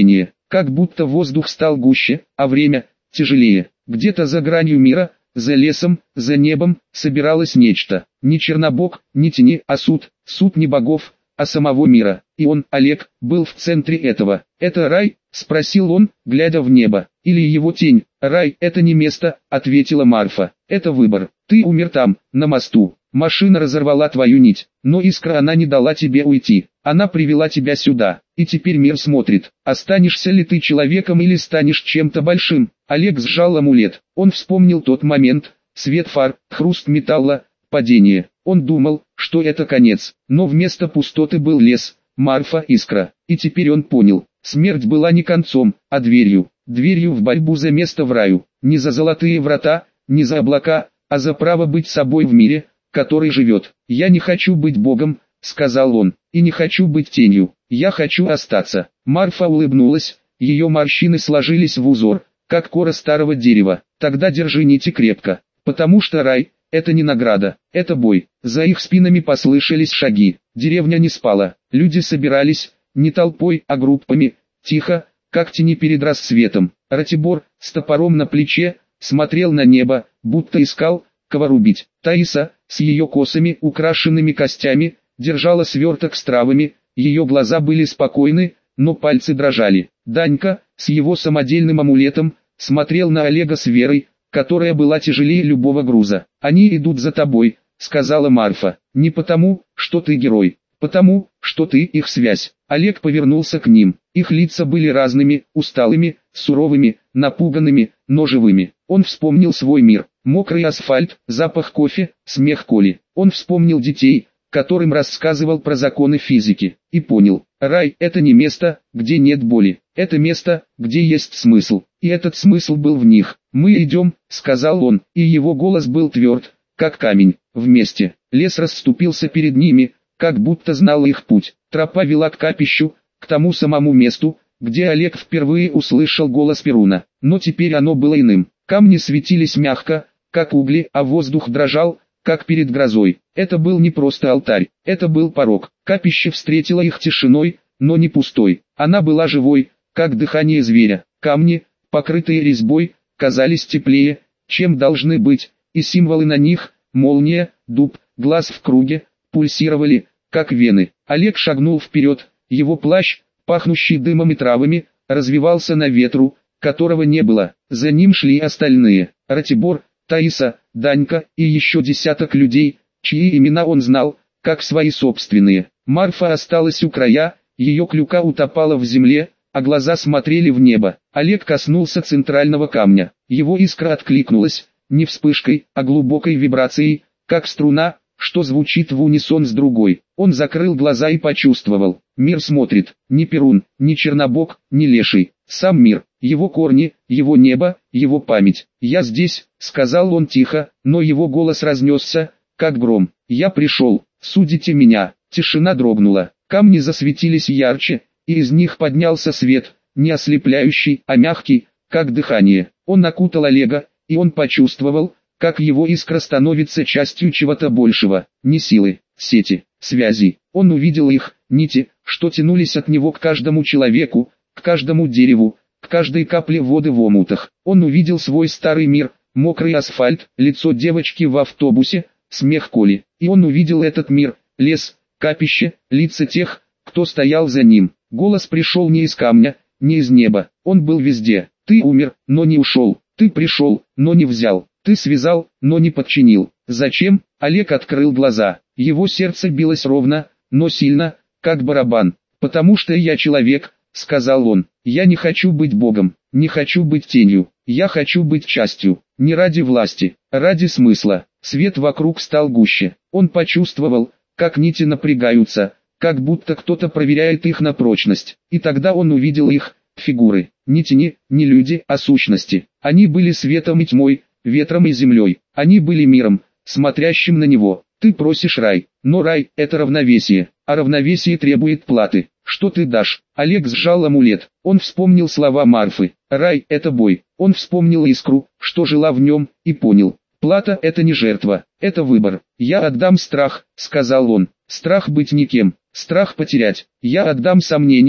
как будто воздух стал гуще, а время тяжелее. Где-то за гранью мира, за лесом, за небом, собиралось нечто. Не Чернобог, не тени, а суд не богов, а самого мира. И он, Олег, был в центре этого. «Это рай?» – спросил он, глядя в небо. «Или его тень?» «Рай – это не место», – ответила Марфа. «Это выбор. Ты умер там, на мосту. Машина разорвала твою нить, но искра она не дала тебе уйти. Она привела тебя сюда, и теперь мир смотрит, останешься ли ты человеком или станешь чем-то большим». Олег сжал амулет. Он вспомнил тот момент, свет фар, хруст металла, падение. Он думал, что это конец, но вместо пустоты был лес, Марфа, искра. И теперь он понял, смерть была не концом, а дверью. Дверью в борьбу за место в раю. Не за золотые врата, не за облака, а за право быть собой в мире, который живет. «Я не хочу быть Богом», — сказал он, — «и не хочу быть тенью. Я хочу остаться». Марфа улыбнулась, ее морщины сложились в узор, как кора старого дерева. «Тогда держи нити крепко, потому что рай — это не награда, это бой». За их спинами послышались шаги. Деревня не спала, люди собирались, не толпой, а группами, тихо, как тени перед рассветом. Ратибор, с топором на плече, смотрел на небо, будто искал, кого рубить. Таиса, с ее косами, украшенными костями, держала сверток с травами, ее глаза были спокойны, но пальцы дрожали. Данька, с его самодельным амулетом, смотрел на Олега с верой, которая была тяжелее любого груза. «Они идут за тобой», — сказала Марфа, — «не потому, что ты герой, потому, что ты их связь». Олег повернулся к ним. Их лица были разными, усталыми, суровыми, напуганными, но живыми. Он вспомнил свой мир. Мокрый асфальт, запах кофе, смех Коли. Он вспомнил детей, которым рассказывал про законы физики. И понял, рай – это не место, где нет боли. Это место, где есть смысл. И этот смысл был в них. «Мы идем», – сказал он, и его голос был тверд, как камень. Вместе. Лес расступился перед ними, как будто знал их путь. Тропа вела к капищу, к тому самому месту, где Олег впервые услышал голос Перуна. Но теперь оно было иным. Камни светились мягко, как угли, а воздух дрожал, как перед грозой. Это был не просто алтарь, это был порог. Капище встретило их тишиной, но не пустой. Она была живой, как дыхание зверя. Камни, покрытые резьбой, казались теплее, чем должны быть, и символы на них, молния, дуб, глаз в круге, пульсировали, как вены. Олег шагнул вперед, его плащ, пахнущий дымом и травами, развивался на ветру, которого не было. За ним шли остальные: Ратибор, Таиса, Данька и еще десяток людей, чьи имена он знал, как свои собственные. Марфа осталась у края, ее клюка утопала в земле, а глаза смотрели в небо. Олег коснулся центрального камня. Его искра откликнулась, не вспышкой, а глубокой вибрацией, как струна, что звучит в унисон с другой. Он закрыл глаза и почувствовал. Мир смотрит. Ни Перун, ни Чернобог, ни Леший. Сам мир, его корни, его небо, его память. «Я здесь», — сказал он тихо, но его голос разнесся, как гром. «Я пришел, судите меня». Тишина дрогнула. Камни засветились ярче, и из них поднялся свет, не ослепляющий, а мягкий, как дыхание. Он окутал Олега, и он почувствовал, как его искра становится частью чего-то большего. Не силы, сети, связи. Он увидел их, нити, что тянулись от него к каждому человеку, к каждому дереву, к каждой капле воды в омутах. Он увидел свой старый мир, мокрый асфальт, лицо девочки в автобусе, смех Коли. И он увидел этот мир, лес, капище, лица тех, кто стоял за ним. Голос пришел не из камня, не из неба, он был везде. «Ты умер, но не ушел. Ты пришел, но не взял. Ты связал, но не подчинил». «Зачем?» Олег открыл глаза. Его сердце билось ровно, но сильно, как барабан. «Потому что я человек», — сказал он. «Я не хочу быть Богом, не хочу быть тенью. Я хочу быть частью. Не ради власти, ради смысла». Свет вокруг стал гуще. Он почувствовал, как нити напрягаются, как будто кто-то проверяет их на прочность. И тогда он увидел их, фигуры. Не тени, не люди, а сущности. Они были светом и тьмой, ветром и землей. Они были миром, смотрящим на него. «Ты просишь рай, но рай – это равновесие, а равновесие требует платы. Что ты дашь?» Олег сжал амулет. Он вспомнил слова Марфы. «Рай – это бой». Он вспомнил искру, что жила в нем, и понял. Плата – это не жертва, это выбор. «Я отдам страх», – сказал он. «Страх быть никем, страх потерять. Я отдам сомнения,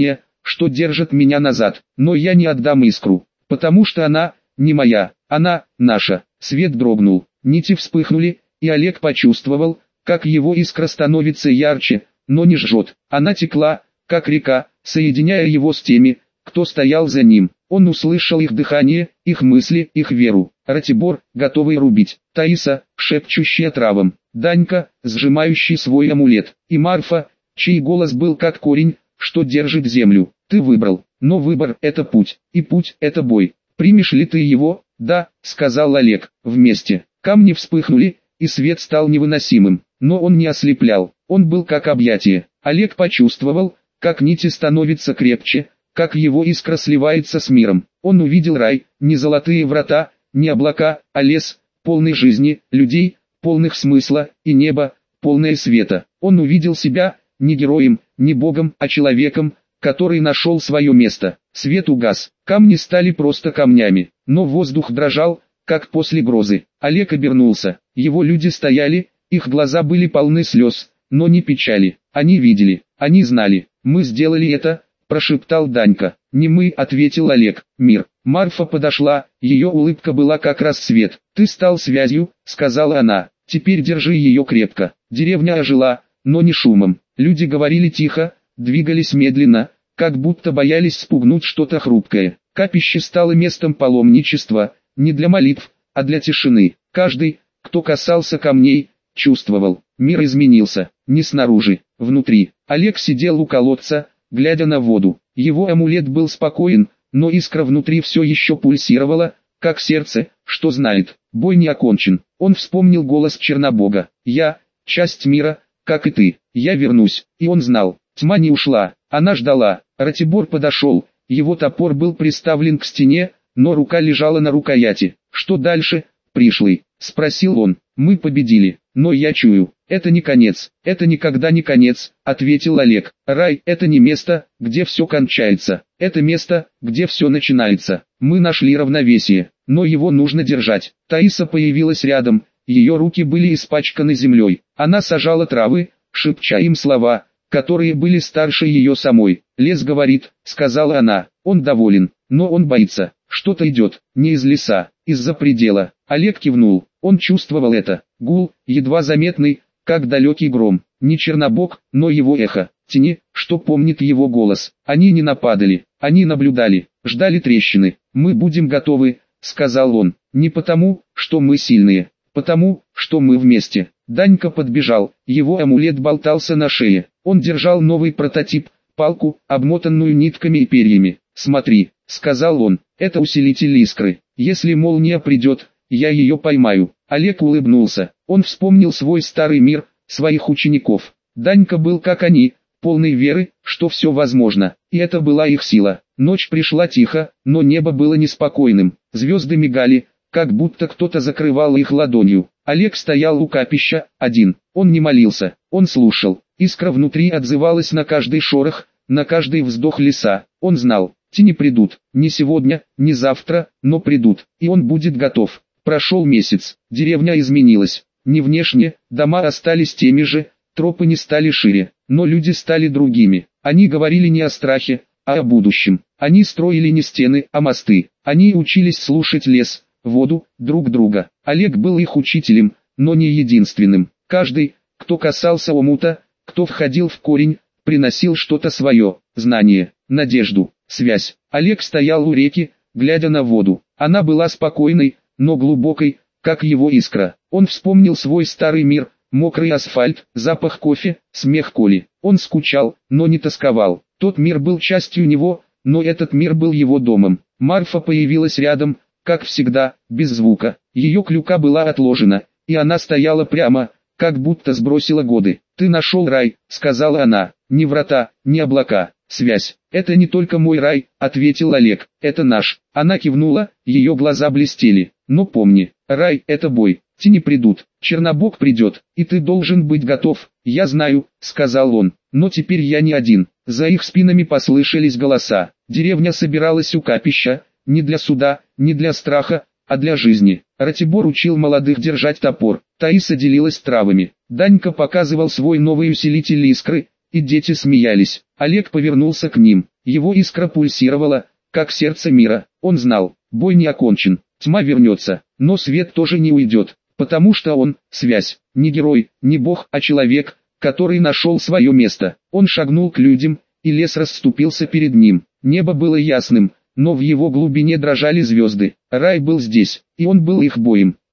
что держит меня назад, но я не отдам искру, потому что она не моя, она наша. Свет дрогнул, нити вспыхнули, и Олег почувствовал, как его искра становится ярче, но не жжет. Она текла, как река, соединяя его с теми, кто стоял за ним. Он услышал их дыхание, их мысли, их веру. Ратибор, готовый рубить. Таиса, шепчущая травам. Данька, сжимающий свой амулет. И Марфа, чей голос был как корень, что держит землю. Ты выбрал, но выбор – это путь, и путь – это бой. Примешь ли ты его? Да, сказал Олег. Вместе. Камни вспыхнули, и свет стал невыносимым. Но он не ослеплял, он был как объятие. Олег почувствовал, как нити становятся крепче, как его искра сливается с миром. Он увидел рай, не золотые врата, не облака, а лес, полный жизни, людей, полных смысла, и небо, полное света. Он увидел себя, не героем, не богом, а человеком, который нашел свое место. Свет угас, камни стали просто камнями, но воздух дрожал, как после грозы. Олег обернулся, его люди стояли, их глаза были полны слез, но не печали. Они видели, они знали. Мы сделали это, прошептал Данька. Не мы, ответил Олег, мир. Марфа подошла, ее улыбка была как рассвет. Ты стал связью, сказала она, теперь держи ее крепко. Деревня ожила, но не шумом. Люди говорили тихо, двигались медленно, как будто боялись спугнуть что-то хрупкое. Капище стало местом паломничества, не для молитв, а для тишины. Каждый, кто касался камней, чувствовал, мир изменился, не снаружи, внутри. Олег сидел у колодца, глядя на воду. Его амулет был спокоен, но искра внутри все еще пульсировала, как сердце, что знает, бой не окончен. Он вспомнил голос Чернобога. «Я, часть мира, как и ты, я вернусь». И он знал, тьма не ушла, она ждала. Ратибор подошел, его топор был приставлен к стене, но рука лежала на рукояти. «Что дальше, пришлый?» – спросил он. «Мы победили, но я чую, это не конец, это никогда не конец», – ответил Олег. «Рай – это не место, где все кончается, это место, где все начинается. Мы нашли равновесие, но его нужно держать». Таиса появилась рядом, ее руки были испачканы землей. Она сажала травы, шепча им слова, которые были старше ее самой. «Лес говорит», – сказала она, – «он доволен, но он боится, что-то идет, не из леса, из-за предела». Олег кивнул, он чувствовал это, гул, едва заметный, как далекий гром, не Чернобог, но его эхо, тени, что помнит его голос. Они не нападали, они наблюдали, ждали трещины. «Мы будем готовы», – сказал он, – «не потому, что мы сильные, потому, что мы вместе». Данька подбежал, его амулет болтался на шее, он держал новый прототип, палку, обмотанную нитками и перьями. «Смотри», — сказал он, — «это усилитель искры, если молния придет, я ее поймаю». Олег улыбнулся, он вспомнил свой старый мир, своих учеников. Данька был как они, полный веры, что все возможно, и это была их сила. Ночь пришла тихо, но небо было неспокойным, звезды мигали, как будто кто-то закрывал их ладонью. Олег стоял у капища, один, он не молился, он слушал, искра внутри отзывалась на каждый шорох, на каждый вздох леса. Он знал, тени придут, не сегодня, не завтра, но придут, и он будет готов. Прошел месяц, деревня изменилась, не внешне, дома остались теми же, тропы не стали шире, но люди стали другими. Они говорили не о страхе, а о будущем. Они строили не стены, а мосты. Они учились слушать лес, воду, друг друга. Олег был их учителем, но не единственным. Каждый, кто касался омута, кто входил в корень, приносил что-то свое, знание, надежду, связь. Олег стоял у реки, глядя на воду. Она была спокойной, но глубокой, как его искра. Он вспомнил свой старый мир, мокрый асфальт, запах кофе, смех Коли. Он скучал, но не тосковал. Тот мир был частью него, но этот мир был его домом. Марфа появилась рядом, как всегда, без звука. Ее клюка была отложена, и она стояла прямо, как будто сбросила годы. «Ты нашел рай», — сказала она, — «не врата, не облака, связь». «Это не только мой рай», — ответил Олег, — «это наш». Она кивнула, ее глаза блестели. «Но помни, рай — это бой, тени придут, Чернобог придет, и ты должен быть готов». «Я знаю», — сказал он, — «но теперь я не один». За их спинами послышались голоса. Деревня собиралась у капища, не для суда, не для страха, а для жизни. Ратибор учил молодых держать топор, Таиса делилась травами. Данька показывал свой новый усилитель искры, и дети смеялись. Олег повернулся к ним. Его искра пульсировала, как сердце мира. Он знал, бой не окончен, тьма вернется, но свет тоже не уйдет, потому что он – связь, не герой, не бог, а человек, который нашел свое место. Он шагнул к людям, и лес расступился перед ним. Небо было ясным, но в его глубине дрожали звезды. Рай был здесь, и он был их боем.